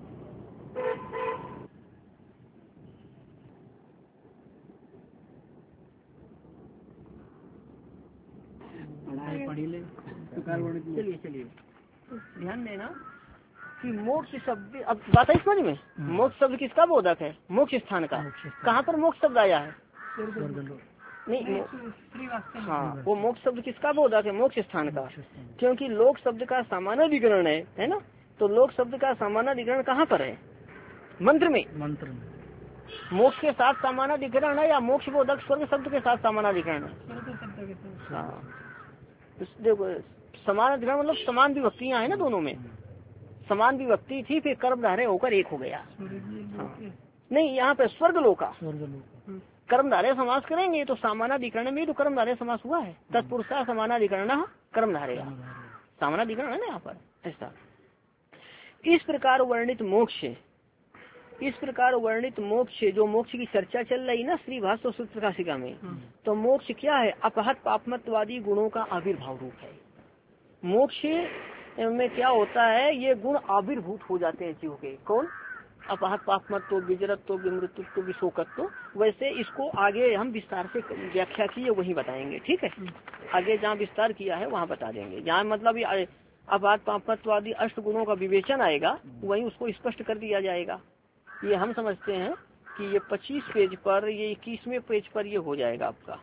चलिए चलिए ध्यान देना कि मोक्ष शब्द, अब बात है समझ में, मोक्ष शब्द किसका बोधक है? मोक्ष स्थान का। कहाँ पर मोक्ष शब्द आया है? नहीं, हाँ, वो मोक्ष शब्द किसका बोधक है? मोक्ष स्थान का। क्योंकि लोक शब्द का सामानाधिकरण है, है ना? तो लोक शब्द का सामानाधिकरण कहाँ पर है? मंत्र में। मंत्र में मोक्ष के साथ सामानाधिकरण है या मोक्ष बोधक स्वर्ग शब्द के साथ सामानाधिकरण है? हाँ, देखो समान अधिकरण मतलब समान विभक्तियाँ है ना दोनों में। समान विभक्ति थी, फिर कर्म धारे होकर एक हो गया। हाँ। नहीं, यहाँ पे स्वर्ग लोका, कर्म धारे समास करेंगे तो सामानाधिकरण में तो कर्म धारे समास हुआ है। तत्पुरुषा समानाधिकरण कर्म धारे, सामानाधिकरण है ना यहाँ पर। ऐसा इस प्रकार वर्णित मोक्ष, इस प्रकार वर्णित मोक्ष, जो मोक्ष की चर्चा चल रही ना श्री भाष्य सूत्र काशिका में, तो मोक्ष क्या है? अपहत पापमत्वादी गुणों का आविर्भाव रूप है। मोक्ष में क्या होता है? ये गुण आविर्भूत हो जाते हैं जीव के। कौन? अपहत पापमत्व, विजरत्व, विमृतत्व, विशोकत्व। वैसे इसको आगे हम विस्तार से व्याख्या किए वही बताएंगे, ठीक है? आगे जहाँ विस्तार किया है वहाँ बता देंगे। जहाँ मतलब अपहत पापमत्वादी अष्ट गुणों का विवेचन आएगा वही उसको स्पष्ट कर दिया जाएगा। ये हम समझते हैं कि ये पच्चीस पेज पर, ये इक्कीसवें पेज पर ये हो जाएगा आपका।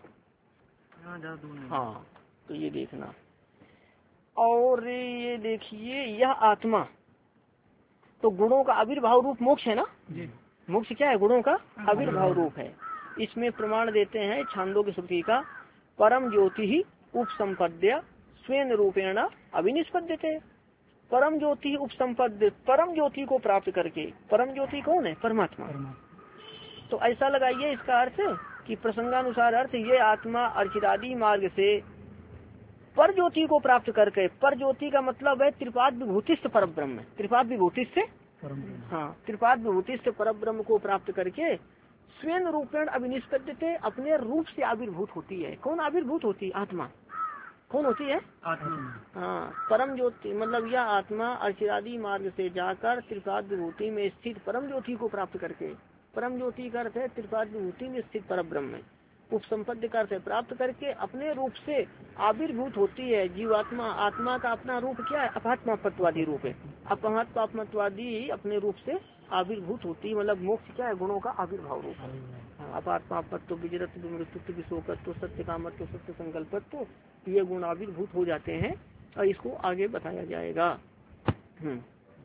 हाँ, तो ये देखना। और ये देखिए, यह आत्मा तो गुणों का आविर्भाव रूप मोक्ष है ना। मोक्ष क्या है? गुणों का आविर्भाव रूप है। इसमें प्रमाण देते हैं छांदोग्य श्रुति का, परम ज्योति ही उपसंपद्य स्वयं रूपेण अभिनिष्पद्यते। परम ज्योति उपसंपद, परम ज्योति को प्राप्त करके। परम ज्योति कौन है? परमात्मा। तो ऐसा लगाइए इसका अर्थ कि प्रसंगानुसार अर्थ, ये आत्मा अर्चिरादि मार्ग से पर ज्योति को प्राप्त करके, पर ज्योति का मतलब है त्रिपाद विभूतिस्थ पर ब्रह्म, त्रिपाद विभूतिस्थ, हाँ, त्रिपाद विभूतिस्थ पर ब्रह्म को प्राप्त करके स्वयं रूपेण अभिनिष्पद्यते, अपने रूप से आविर्भूत होती है। कौन आविर्भूत होती है? आत्मा। कौन होती है? आत्मा। हाँ, परम ज्योति मतलब यह आत्मा अर्चिरादि मार्ग से जाकर त्रिपाद विभूति में स्थित परम ज्योति को प्राप्त करके, परम ज्योति का अर्थ है त्रिपाद विभूति में स्थित पर ब्रह्म, उपसंपद्य का अर्थ है प्राप्त करके अपने रूप से आविर्भूत होती है जीवात्मा। आत्मा का अपना रूप क्या है? अपहत पापमत्वादी रूप है। अपहत पापमत्वादी अपने रूप से आविर्भूत होती, मतलब मोक्ष क्या है, गुणों का आविर्भाव रूप है। अपात्मापत्व विजरत्व मृत्युत्व विशोकत्व सत्य कामत्व सत्य संकल्पत्व, ये गुण आविर्भूत हो जाते हैं और इसको आगे बताया जाएगा। हम्म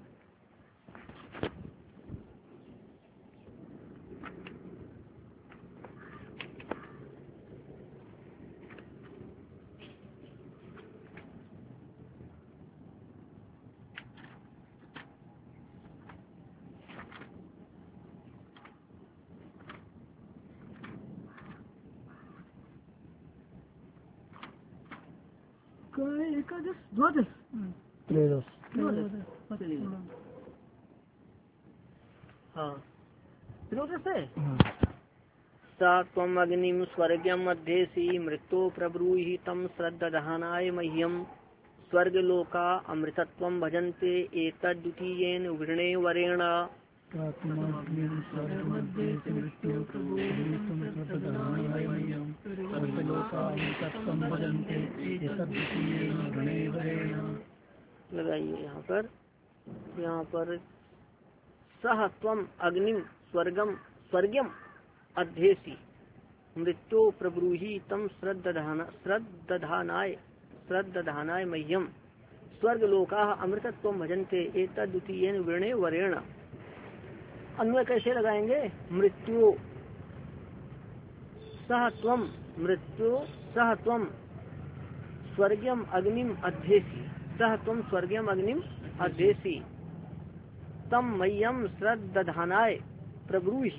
एकादश द्वादश हाँ त्रयोदश है। सा त्वम् अग्निम स्वर्गम मध्येसी मृत्यो प्रब्रूहि तम श्रद्दधानाय मह्यम स्वर्गलोका अमृतत्वं भजन्ते एतद्द्वितीयेन वृणे वरेण। लगाइए यहाँ पर, यहाँ पर सह त्वम अग्निम स्वर्गम स्वर्गम अध्येसी मृत्यो प्रब्रूहि तम श्रद्दधाना श्रद्दधानाय श्रद्दधानाय मह्यम स्वर्गलोका अमृतत्वं भजन्ते एतद्द्वितीयेन वृणे वरेण। अन्वय कैसे लगाएंगे, मृत्यु सह त्वम मृत्यु सह त्वम स्वर्गम अग्निम अध्येसी सह त्वम स्वर्गम अग्निम अध्येसी तम मह्यम श्रद्दधानाय प्रब्रूहि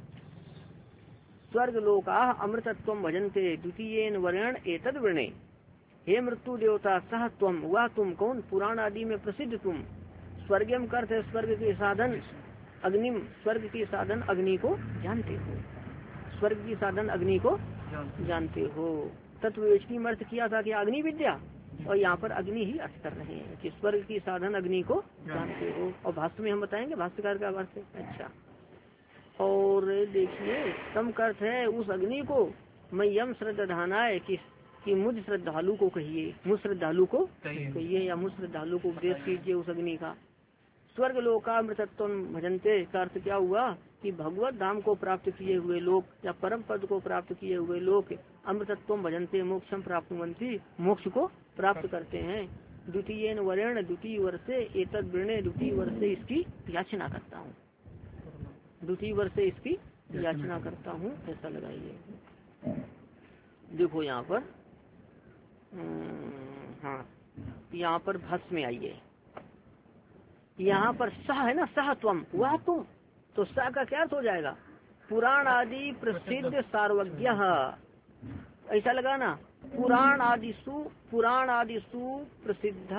स्वर्गलोका अमृतत्वं भजन्ते द्वितीयेन वरेण एतद् वृणे। हे मृत्यु देवता, सह त्वम वह तुम कौन, पुराण आदि में प्रसिद्ध तुम, स्वर्गम का अर्थ है स्वर्ग के साधन, अग्निम स्वर्ग की साधन अग्नि को जानते हो, स्वर्ग की साधन अग्नि को जानते हो। तत्ववेशनी में अर्थ किया था कि अग्नि विद्या, और यहाँ पर अग्नि ही अर्थ कर रहे हैं कि स्वर्ग की साधन अग्नि को जानते हो। और भाष्य में हम बताएंगे भाष्यकार का अर्थ है। अच्छा, और देखिए तम का अर्थ है उस अग्नि को, मैं यम श्रद्धानाय कि, कि मुझ श्रद्धालु को कहिए, मुझ श्रद्धालु को कहिए या मुझ श्रद्धालु को उपदेश कीजिए उस अग्नि का। स्वर्ग लोका अमृतत्व भजन्ते का अर्थ क्या हुआ कि भगवत धाम को प्राप्त किए हुए लोग या परम पद को प्राप्त किए हुए लोग अमृतत्व भजन्ते मोक्षम प्राप्नुवन्ति, मोक्ष को प्राप्त करते हैं। द्वितीय वरेण द्वितीय वर्षे एतद वृणे द्वितीय वर्षे इसकी याचना करता हूँ, द्वितीय वर्षे इसकी याचना करता हूँ, ऐसा लगाइए। देखो यहाँ पर हाँ, यहाँ पर भस्म में आइए, यहाँ पर सह है ना, सह त्वम वह तुम, तो सह का क्या अर्थ हो जाएगा, पुराण आदि प्रसिद्ध सार्वज्ञ, ऐसा लगाना। पुराण आदिसु पुराण आदिसु प्रसिद्ध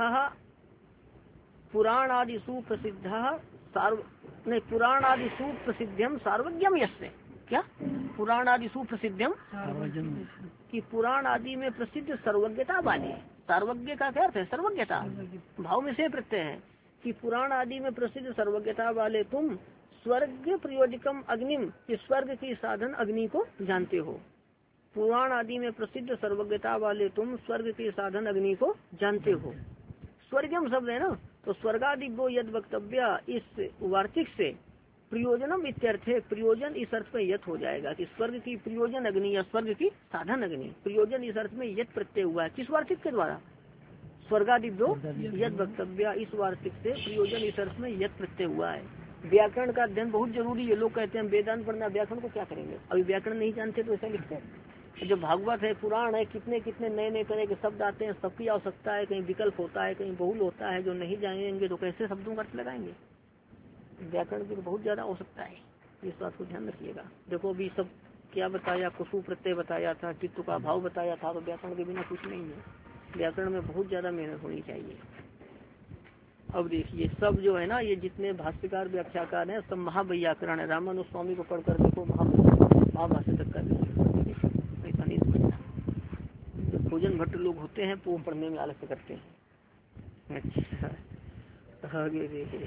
पुराण आदिसु प्रसिद्ध सार्व नहीं पुराण आदिसु प्रसिद्धम सार्वज्ञम यस्य, क्या पुराण आदिसु प्रसिद्धम कि पुराण आदि में प्रसिद्ध सर्वज्ञता वाले, सार्वज्ञ का क्या अर्थ है, सर्वज्ञता, भाव में से प्रत्यय है कि पुराण आदि में प्रसिद्ध सर्वज्ञता वाले तुम स्वर्ग प्रयोजकम अग्निम, स्वर्ग की साधन अग्नि को जानते हो। पुराण आदि में प्रसिद्ध सर्वज्ञता वाले तुम स्वर्ग की साधन अग्नि को जानते हो। स्वर्गम शब्द है ना, तो स्वर्गादि वो यद वक्तव्य, इस वार्तिक से प्रयोजनम इत्यर्थ है, प्रयोजन इस अर्थ में यत हो जाएगा कि स्वर्ग की प्रयोजन अग्नि या स्वर्ग की साधन अग्नि, प्रयोजन इस अर्थ में यत प्रत्यय हुआ है। किस वार्तिक के द्वारा, स्वर्गादिव्यो यद वक्तव्य, इस वार्तिक से प्रयोजन इस अर्थ में यत प्रत्यय हुआ है। व्याकरण का अध्ययन बहुत जरूरी है। लोग कहते हैं वेदांत पढ़ना, व्याकरण को क्या करेंगे, अभी व्याकरण नहीं जानते तो ऐसा लिखते हैं। जो भागवत है, पुराण है, कितने कितने नए नए तरह के शब्द आते हैं, सबकी आवश्यकता है, कहीं विकल्प होता है, कहीं बहुल होता है, जो नहीं जानेंगे तो कैसे शब्दों का अर्थ लगाएंगे। व्याकरण की तो बहुत ज्यादा आवश्यकता है, इस बात को ध्यान रखिएगा। देखो अभी सब क्या बताया, कुसु प्रत्यय बताया था, चित्त का भाव बताया था, तो व्याकरण के बिना कुछ नहीं है। व्याकरण में बहुत ज्यादा मेहनत होनी चाहिए। अब देखिए सब जो है ना, ये जितने भाष्यकार व्याख्याकार हैं सब महाव्याकरण है। रामानुज स्वामी को पढ़कर देखो, महाभाष्य तक कर ऐसा नहीं समझना। भोजन भट्ट लोग होते हैं वो पढ़ने में आलस्य करते हैं। अच्छा आगे देखिए,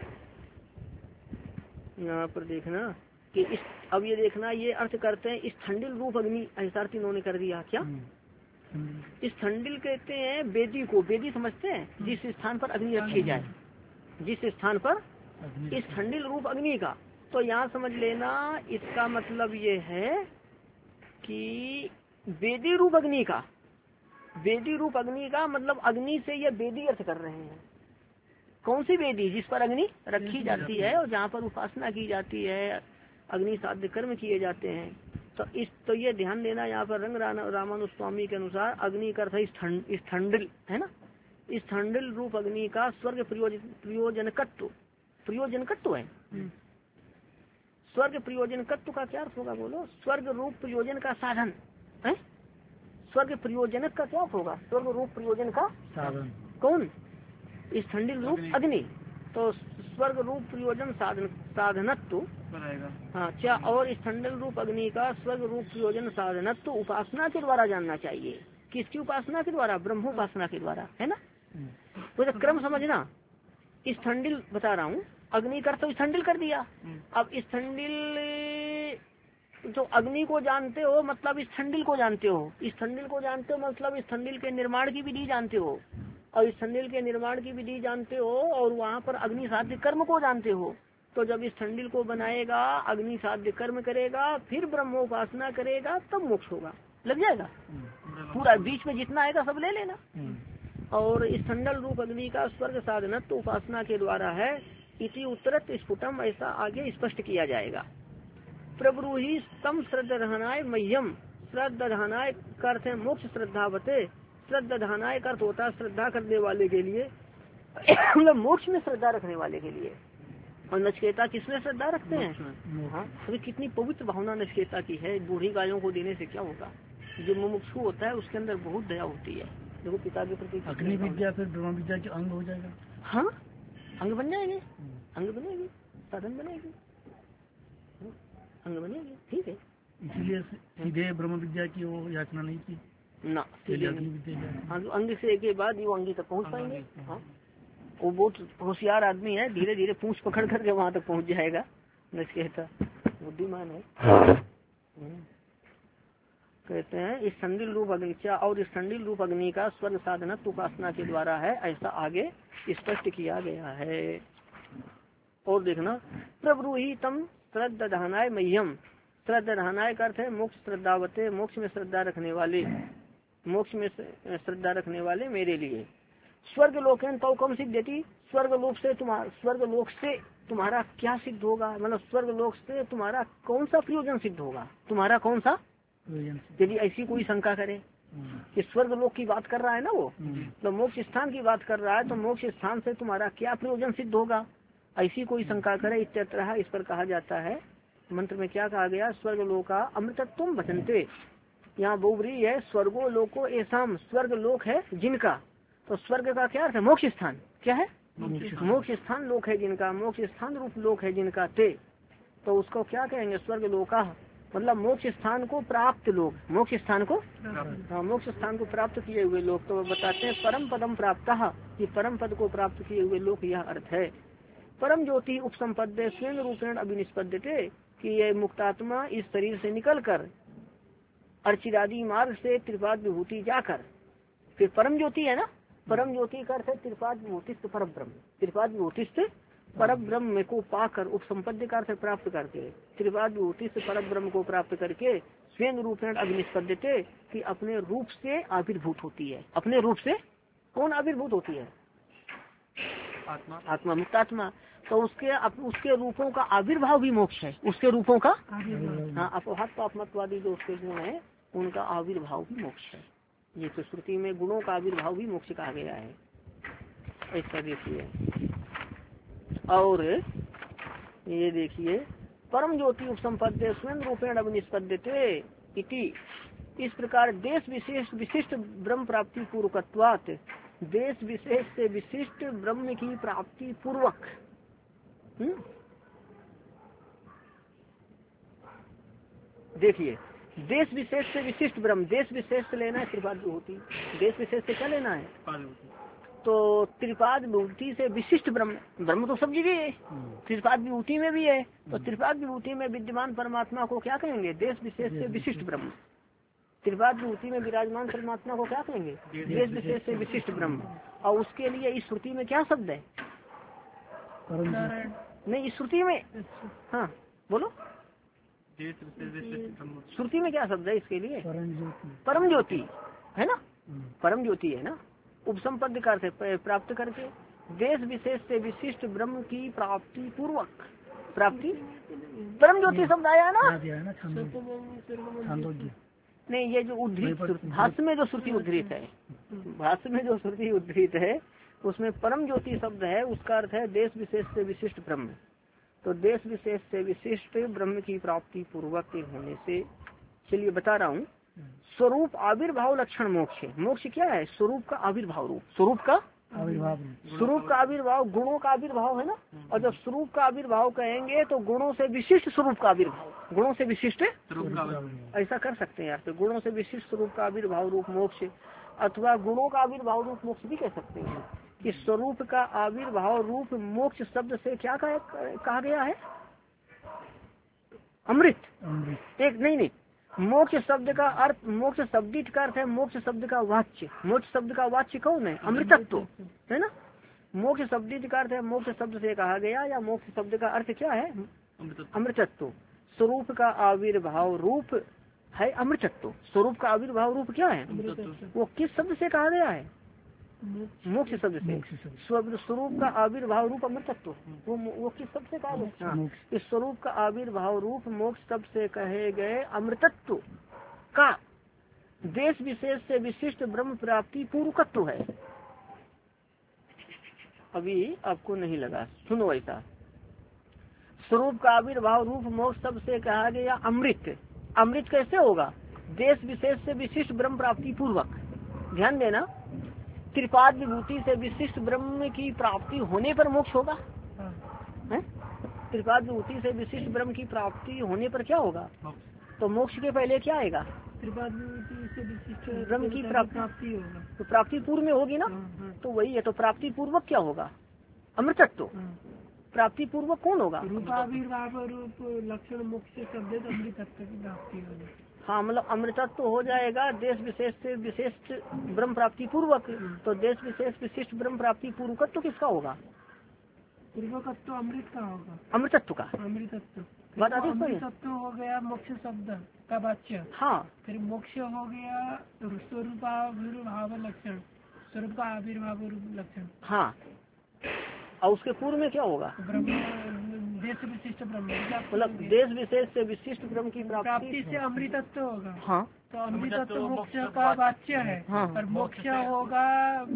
यहाँ पर देखना कि इस, अब ये देखना, ये अर्थ करते हैं इस ठंडिल रूप अग्नि, ऐसा इन्होंने कर दिया। क्या इस ठंडिल कहते हैं वेदी को, वेदी समझते हैं जिस स्थान पर अग्नि रखी जाए, जिस स्थान पर इस ठंडिल रूप अग्नि का। तो यहाँ समझ लेना इसका मतलब ये है कि वेदी रूप अग्नि का, वेदी रूप अग्नि का मतलब अग्नि से ये वेदी अर्थ कर रहे हैं। कौन सी वेदी? जिस पर अग्नि रखी जाती है और जहाँ पर उपासना की जाती है, अग्नि साध्य कर्म किए जाते हैं। तो इस तो ये ध्यान देना यहाँ पर रंग रामानुज स्वामी के अनुसार अग्नि का अर्थ इस ठंड इस ठंडिल है ना, इस ठंडिल रूप अग्नि का स्वर्ग प्रयोजन प्रयोजनकत्व प्रयोजनकत्व है। स्वर्ग प्रयोजनकत्व का क्या अर्थ होगा बोलो? स्वर्ग रूप प्रयोजन का साधन है। स्वर्ग प्रयोजनक का क्या होगा? स्वर्ग रूप प्रयोजन का साधन। कौन? इस ठंडिल रूप अग्नि। तो स्वर्ग रूप प्रयोजन साधन साधनत्व बनाएगा। हाँ क्या? और इस ठंडिल रूप अग्नि का स्वर्ग रूप प्रयोजन साधनत्व उपासना के द्वारा जानना चाहिए। किसकी उपासना के द्वारा? ब्रह्मोपासना के द्वारा, है ना। तो क्रम समझना। इस ठंडिल बता रहा हूँ, अग्नि कर तो इस ठंडिल कर दिया। अब इस ठंडिल जो अग्नि को जानते हो मतलब इस ठंडिल को जानते हो, इस ठंडिल को जानते हो मतलब इस ठंडिल के निर्माण की विधि जानते हो, और इस ठंडिल के निर्माण की विधि जानते हो और वहाँ पर अग्नि साध्य कर्म को जानते हो। तो जब इस ठंडिल को बनाएगा, अग्नि साध्य कर्म करेगा, फिर ब्रह्मोपासना करेगा, तब मोक्ष होगा। लग जाएगा पूरा, बीच में जितना आएगा सब ले लेना। और इस ठंडल रूप अग्नि का स्वर्ग साधनत्व तो उपासना के द्वारा है। इति उत्तरत स्फुटम, ऐसा आगे स्पष्ट किया जाएगा। प्रब्रूहि तम श्रद्धानाय मह्यम, श्रद्धानाय का अर्थ है मोक्ष श्रद्धावते, श्रद्धानाय का अर्थ होता है श्रद्धा करने वाले के लिए, मतलब मोक्ष में श्रद्धा रखने वाले के लिए। और नचिकेता किसमें श्रद्धा रखते हैं? हाँ, अभी कितनी पवित्र भावना नचिकेता की है। बूढ़ी गायों को देने से क्या होगा? जो मुमुक्षु होता है उसके अंदर बहुत दया होती है। देखो पिता के प्रति अग्नि विद्या फिर ब्रह्म विद्या के अंग हो जाएगा। हाँ, अंग बन जाएंगे, अंग बनेगी, साधन बनेगी, अंग बनेगी। ठीक है, इसीलिए सीधे ब्रह्म विद्या की वो याचना नहीं की ना, सीधे हाँ, अंग से के बाद वो अंगी तक पहुँच पाएंगे। हाँ, वो बहुत होशियार आदमी है, धीरे धीरे पूंछ पकड़ करके वहाँ तक पहुँच जाएगा। नचिकेता बुद्धिमान है। कहते हैं इस ठंडिल रूप अग्नि क्या और इस ठंडिल रूप अग्नि का स्वर्ग साधनत्व उपासना के द्वारा है, ऐसा आगे स्पष्ट किया गया है। और देखना, प्रब्रूहि तम श्रद्धानाय मह्यम, श्रद्धानाय का अर्थ है मोक्ष श्रद्धावते, मोक्ष में श्रद्धा रखने वाले, मोक्ष में श्रद्धा रखने वाले मेरे लिए। स्वर्ग लोकन तो कम सिद्ध देती, स्वर्ग लोक से तुम्हारा स्वर्ग लोक से तुम्हारा क्या सिद्ध होगा? मतलब स्वर्ग लोक से तुम्हारा कौन सा प्रयोजन सिद्ध होगा? तुम्हारा कौन सा? यदि ऐसी कोई शंका करे कि स्वर्ग लोक की बात कर रहा है ना वो, तो मोक्ष स्थान की बात कर रहा है, तो मोक्ष स्थान से तुम्हारा क्या प्रयोजन सिद्ध होगा? ऐसी कोई शंका करे इत्यत्र, इस पर कहा जाता है मंत्र में क्या कहा गया? स्वर्ग लोका अमृतत्वम भजन्ते। यहाँ बहुब्री है, स्वर्गो लोको एसाम, स्वर्ग लोक है जिनका। तो स्वर्ग का क्या अर्थ है? मोक्ष स्थान। क्या है? मोक्ष स्थान लोक है जिनका, मोक्ष स्थान रूप लोक है जिनका ते, तो उसको क्या कहेंगे? स्वर्ग लोका, मतलब मोक्ष स्थान को प्राप्त लोग, मोक्ष स्थान को हाँ मोक्ष स्थान को प्राप्त किए हुए लोग। तो बताते हैं परम पदम प्राप्त, कि परम पद को प्राप्त किए हुए लोग, यह अर्थ है। परम ज्योति उपसंपद्य स्वयं रूपेण अभिनिष्पद्यते, कि ये मुक्तात्मा इस शरीर से निकलकर अर्चिरादि मार्ग से त्रिपाद विभूति जाकर, फिर परम ज्योति है ना, परम ज्योति का अर्थ है त्रिपाद विभूतिस्थ परम ब्रह्म, त्रिपाद विभूतिस्थ परम ब्रह्म को पाकर, उपसंपद्य का अर्थ प्राप्त करके, त्रिपाद विभूतिस्थ परम ब्रह्म को प्राप्त करके स्वयं रूपेण अभिनिष्पद्यते, कि अपने रूप से आविर्भूत होती है। अपने रूप से कौन आविर्भूत होती है? आत्मा, आत्मा मुक्तात्मा। तो उसके अप, उसके रूपों का आविर्भाव भी मोक्ष है, उसके रूपों का हाँ अपहत पापमतवादी जो उसके गुण है उनका आविर्भाव भी मोक्ष है। ये तो श्रुति में गुणों का आविर्भाव भी मोक्ष कहा गया है। ऐसा देखिए, और ये देखिए परम ज्योति उपसंपद्य स्वयं रूपेण अभिनिष्पद्यते इति, इस प्रकार देश विशेष विशिष्ट ब्रह्म प्राप्ति पूर्वकत्वात्, देश विशेष से विशिष्ट ब्रह्म की प्राप्ति पूर्वक, देखिए देश विशेष से विशिष्ट ब्रह्म, देश विशेष से लेना है त्रिपाद विभूति, देश विशेष से क्या लेना है? तो त्रिपाद विभूति से विशिष्ट ब्रह्म, ब्रह्म तो सब जगह है, त्रिपाद विभूति में भी है, तो त्रिपाद विभूति में विद्यमान परमात्मा को क्या कहेंगे? देश विशेष से विशिष्ट ब्रह्म। त्रिपाद विभूति में विराजमान परमात्मा को क्या कहेंगे? देश विशेष से विशिष्ट ब्रह्म। और उसके लिए इस श्रुति में क्या शब्द है? नहीं श्रुति में, हाँ बोलो, देश विशेष विशिष्ट ब्रह्म। श्रुति में क्या शब्द है इसके लिए? परम ज्योति। परम ज्योति है ना, परम ज्योति है ना, उपसंपद का अर्थ है प्राप्त करके, देश विशेष से विशिष्ट ब्रह्म की प्राप्ति पूर्वक, प्राप्ति परम ज्योति शब्द आया ना, नहीं ये जो उद्धृत भाष्य में जो श्रुति उद्धृत है, भाष्य में जो श्रुति उद्धृत है उसमें परम ज्योति शब्द है, उसका अर्थ है देश विशेष से विशिष्ट ब्रह्म। तो देश विशेष से विशिष्ट ब्रह्म की प्राप्ति पूर्वक होने से, चलिए बता रहा हूँ, स्वरूप आविर्भाव लक्षण मोक्ष। मोक्ष क्या है? स्वरूप का आविर्भाव रूप, स्वरूप का आविर्भाव, स्वरूप का आविर्भाव, गुणों का आविर्भाव है ना। और जब स्वरूप का आविर्भाव कहेंगे तो गुणों से विशिष्ट स्वरूप का आविर्भाव, गुणों से विशिष्ट ऐसा कर सकते हैं यार, तो गुणों से विशिष्ट स्वरूप का आविर्भाव रूप मोक्ष, अथवा गुणों का आविर्भाव रूप मोक्ष भी कह सकते हैं। कि स्वरूप का आविर्भाव रूप मोक्ष शब्द से क्या कहा, कहा गया है? अमृत। एक नहीं नहीं मोक्ष शब्द का अर्थ, मोक्ष शब्दित का अर्थ है मोक्ष शब्द का वाच्य। मोक्ष शब्द का वाच्य कौन है? अमृतत्व है ना। मोक्ष शब्दित का अर्थ है मोक्ष शब्द से कहा गया, या मोक्ष शब्द का अर्थ क्या है? अमृतत्व। स्वरूप का आविर्भाव रूप है अमृतत्व। स्वरूप का आविर्भाव रूप क्या है? वो किस शब्द से कहा गया है? मोक्ष शब्द से। स्वरूप का आविर्भाव रूप अमृतत्व, वो वो किस शब्द से कहा गया? इस स्वरूप का आविर्भाव रूप मोक्ष शब्द से कहे गए अमृतत्व का देश विशेष से विशिष्ट ब्रह्म प्राप्ति पूर्वकत्व है। अभी आपको नहीं लगा, सुनो ऐसा, स्वरूप का आविर्भाव रूप मोक्ष शब्द से कहा गया अमृत। अमृत कैसे होगा? देश विशेष से विशिष्ट ब्रह्म प्राप्ति पूर्वक। ध्यान देना, त्रिपाद विभूति से विशिष्ट ब्रह्म की प्राप्ति होने पर मोक्ष होगा। है? त्रिपाद विभूति से विशिष्ट ब्रह्म की प्राप्ति होने पर क्या होगा? तो मोक्ष के पहले क्या आएगा? त्रिपाद विभूति से विशिष्ट ब्रह्म की प्राप्ति होगा। तो प्राप्ति पूर्व में होगी ना। तो वही है, तो प्राप्ति पूर्वक क्या होगा? अमृतत्व। प्राप्ति पूर्वक कौन होगा? रूपाविर्भाव रूप लक्षण मोक्ष शब्द अमृतत्व की प्राप्ति होगी। हाँ, मतलब अमृतत्व हो जाएगा देश विशेष से विशिष्ट ब्रह्म प्राप्ति पूर्वक। तो देश विशेष विशिष्ट ब्रह्म प्राप्ति पूर्वकत्व किसका होगा? पूर्वकत्व अमृत का होगा। अमृतत्व का। अमृतत्व बता दी। अमृतत्व हो गया मोक्ष शब्द का वाच्य। हाँ, फिर मोक्ष हो गया स्वरूपाविर्भाव लक्षण, स्वरूप का आविर्भाव लक्षण। हाँ, और उसके पूर्व में क्या होगा? देश विशिष्ट ब्रह्म, मतलब देश विशेष से विशिष्ट ब्रह्म की प्राप्ति से अमृतत्व होगा। हाँ, तो अमृतत्व मोक्ष का वाच्य है। हाँ, और मोक्ष होगा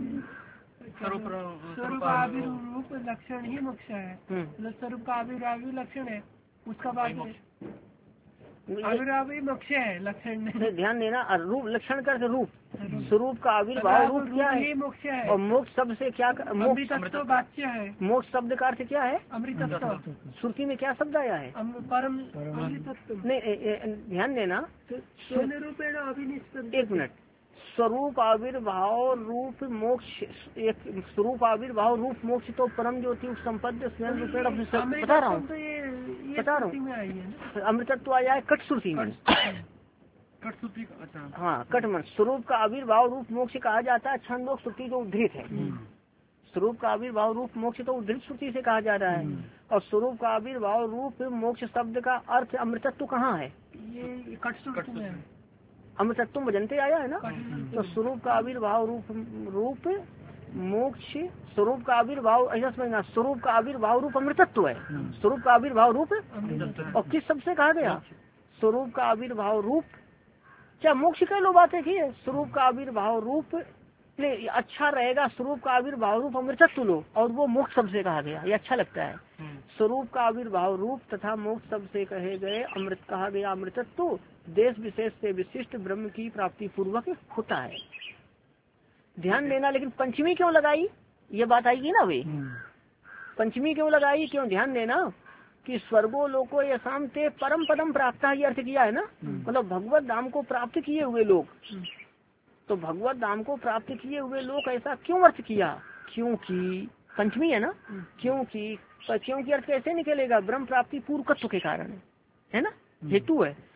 स्वरूप आविर्भाव लक्षण ही मोक्ष है। मतलब स्वरूप का आविर्भाव लक्षण है, उसका बाद आविर्भाव मोक्ष है, लक्षण नहीं। ध्यान देना, रूप लक्षण का रूप, स्वरूप का आविर्भाव रूप क्या है? मोक्ष है। और मोक्ष शब्द से क्या? अमृतत्व वाच्य है। मोक्ष शब्द का अर्थ क्या है? अमृतत्व। श्रुति में क्या शब्द आया है? परम अमृतत्व। नहीं, ध्यान देना, रूपेण अभिनिष्पन्न। एक मिनट, स्वरूप आविर्भाव रूप मोक्ष, एक स्वरूप आविर्भाव रूप मोक्ष तो परम ज्योति संपद स्वयं रूपेण बता रहा हूँ, बता रहा हूँ। अमृतत्व आया है कट श्रुति में। कट श्रुति का, अच्छा हाँ, कट मन स्वरूप का आविर्भाव रूप मोक्ष कहा जाता है। छंदोक श्रुति जो उद्धृत है, स्वरूप का आविर्भाव रूप मोक्ष तो उद्धृत श्रुति से कहा जा रहा है। और स्वरूप का आविर्भाव रूप मोक्ष शब्द का अर्थ अमृतत्व कहाँ है? ये कट श्रुति में अमृतत्व भजनते आया है ना। तो स्वरूप का आविर्भाव रूप रूप मोक्ष, स्वरूप का आविर्भाव ऐसा समझना, स्वरूप का आविर्भाव रूप अमृतत्व है। स्वरूप का आविर्भाव रूप, और किस शब्द से कहा गया? स्वरूप का आविर्भाव रूप। क्या मोक्ष का लो बात है कि स्वरूप का आविर्भाव रूप नहीं अच्छा रहेगा? स्वरूप का आविर्भाव रूप अमृतत्व लो, और वो मोक्ष शब्द से कहा गया, ये अच्छा लगता है। स्वरूप का आविर्भाव रूप तथा मोक्ष शब्द से कहे गए अमृत कहा गया अमृतत्व देश विशेष से विशिष्ट ब्रह्म की प्राप्ति पूर्वक होता है। ध्यान देना, लेकिन पंचमी क्यों लगाई? ये बात आएगी ना भाई, पंचमी क्यों लगाई? क्यों? ध्यान देना कि स्वर्गो लोको यशाम ते परम पदम प्राप्त, ये अर्थ किया है ना। मतलब भगवत धाम को प्राप्त किए हुए लोग, तो भगवत धाम को प्राप्त किए हुए लोग ऐसा क्यों अर्थ किया? क्योंकि पंचमी है ना, क्योंकि क्योंकि अर्थ कैसे निकलेगा? ब्रह्म प्राप्ति पूर्वकत्व के कारण है ना, हेतु है।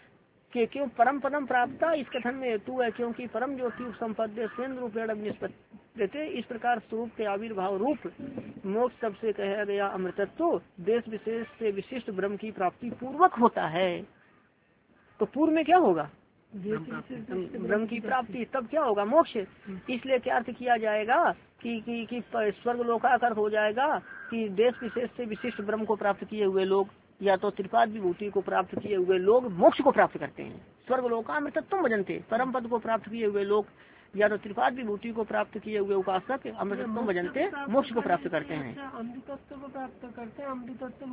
कि क्यों परम पदम प्राप्त इस कथन में हेतु है, क्योंकि परम ज्योति संपद्य स्वयं रूपेण देते, इस प्रकार स्वरूप के आविर्भाव रूप मोक्ष सबसे कहा गया अमृतत्व देश विशेष से विशिष्ट ब्रह्म की प्राप्ति पूर्वक होता है। तो पूर्व में क्या होगा? ब्रह्म की प्राप्ति, तब क्या होगा? मोक्ष। इसलिए क्या अर्थ किया जाएगा कि कि, कि स्वर्ग लोकाकार हो जाएगा कि देश विशेष से विशिष्ट ब्रह्म को प्राप्त किए हुए लोग या तो त्रिपाद विभूति को प्राप्त किए हुए लोग मोक्ष को प्राप्त करते हैं। स्वर्ग लोकामृतत्व भजन्ते, परम पद को प्राप्त किए हुए लोग या तो त्रिपाद विभूति को प्राप्त किए हुए उपासक अमृतत्व भजन्ते मोक्ष को प्राप्त करते हैं। अमृतत्व को प्राप्त करते हैं, अमृतत्व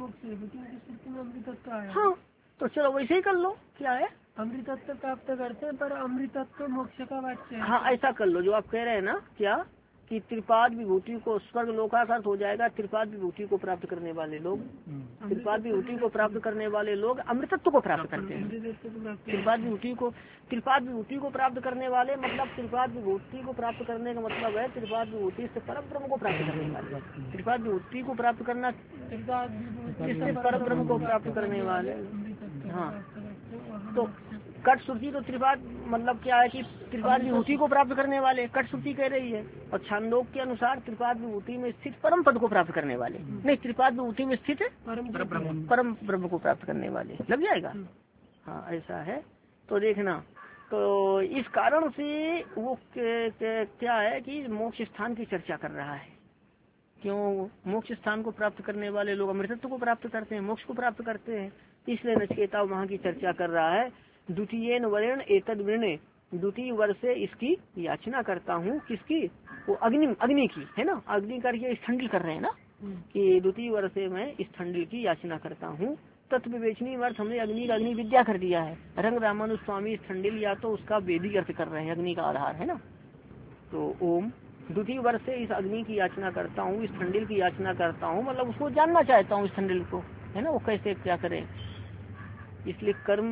मोक्ष। हाँ, तो चलो वैसे ही कर लो। क्या है? अमृतत्व प्राप्त करते हैं पर अमृतत्व मोक्ष का वाच्य है। हाँ, ऐसा कर लो जो आप कह रहे हैं ना, क्या कि त्रिपाद विभूति को स्वर्ग लोकार्थ हो जाएगा। त्रिपाद विभूति को प्राप्त करने वाले लोग, त्रिपाद विभूति को प्राप्त करने वाले लोग अमृतत्व को प्राप्त करते हैं। त्रिपाद विभूति को त्रिपाद विभूति को प्राप्त करने वाले मतलब त्रिपाद विभूति को प्राप्त करने का मतलब है त्रिपाद विभूति से परम ब्रह्म को प्राप्त करने वाले। त्रिपाद विभूति को प्राप्त करना इससे परम ब्रह्म को प्राप्त करने वाले। हाँ, तो कट श्रुति तो त्रिपाद मतलब क्या है कि त्रिपाद विभूति को प्राप्त करने वाले, कट श्रुति कह रही है। और छांदोग के अनुसार त्रिपाद विभूति में स्थित परम पद को प्राप्त करने वाले, नहीं त्रिपाद विभूति में स्थित परम ब्रह्म को प्राप्त करने वाले लग जाएगा। हाँ, ऐसा है। तो देखना, तो इस कारण से वो के, के, क्या है कि मोक्ष स्थान की चर्चा कर रहा है। क्यों? मोक्ष स्थान को प्राप्त करने वाले लोग अमृतत्व को प्राप्त करते हैं, मोक्ष को प्राप्त करते हैं। इसलिए नचिकेता वहाँ की चर्चा कर रहा है। द्वितीय वर्ण एतद वर्ण, द्वितीय वर्ष से इसकी याचना करता हूँ। किसकी? वो अग्नि अग्नि की है ना, अग्नि करके स्थंडिल कर रहे हैं ना कि द्वितीय वर्ष से मैं स्थंडिल की याचना करता हूँ। तत्व विवेचनी अर्थ हमने अग्नि का अग्नि विद्या कर दिया है। रंग रामानुज स्वामी स्थंडिल या तो उसका वेदी अर्थ कर रहे हैं, अग्नि का आधार है ना। तो ओम द्वितीय वर्ष से इस अग्नि की याचना करता हूँ, इस ठंडिल की याचना करता हूँ, मतलब उसको जानना चाहता हूँ इस ठंडिल को, है ना, वो कैसे क्या करें। इसलिए कर्म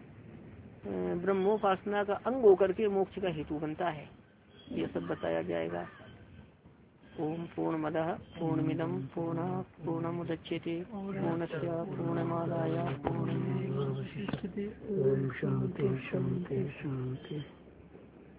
ब्रह्मोपासना का अंग होकर के मोक्ष का हेतु बनता है। ये सब बताया जाएगा। ओम पूर्णमदः पूर्णमिदं पूर्णात् पूर्णमुदच्यते पूर्णस्य पूर्णमादाय पूर्णमेवावशिष्यते। ओम शांति शांति शांति।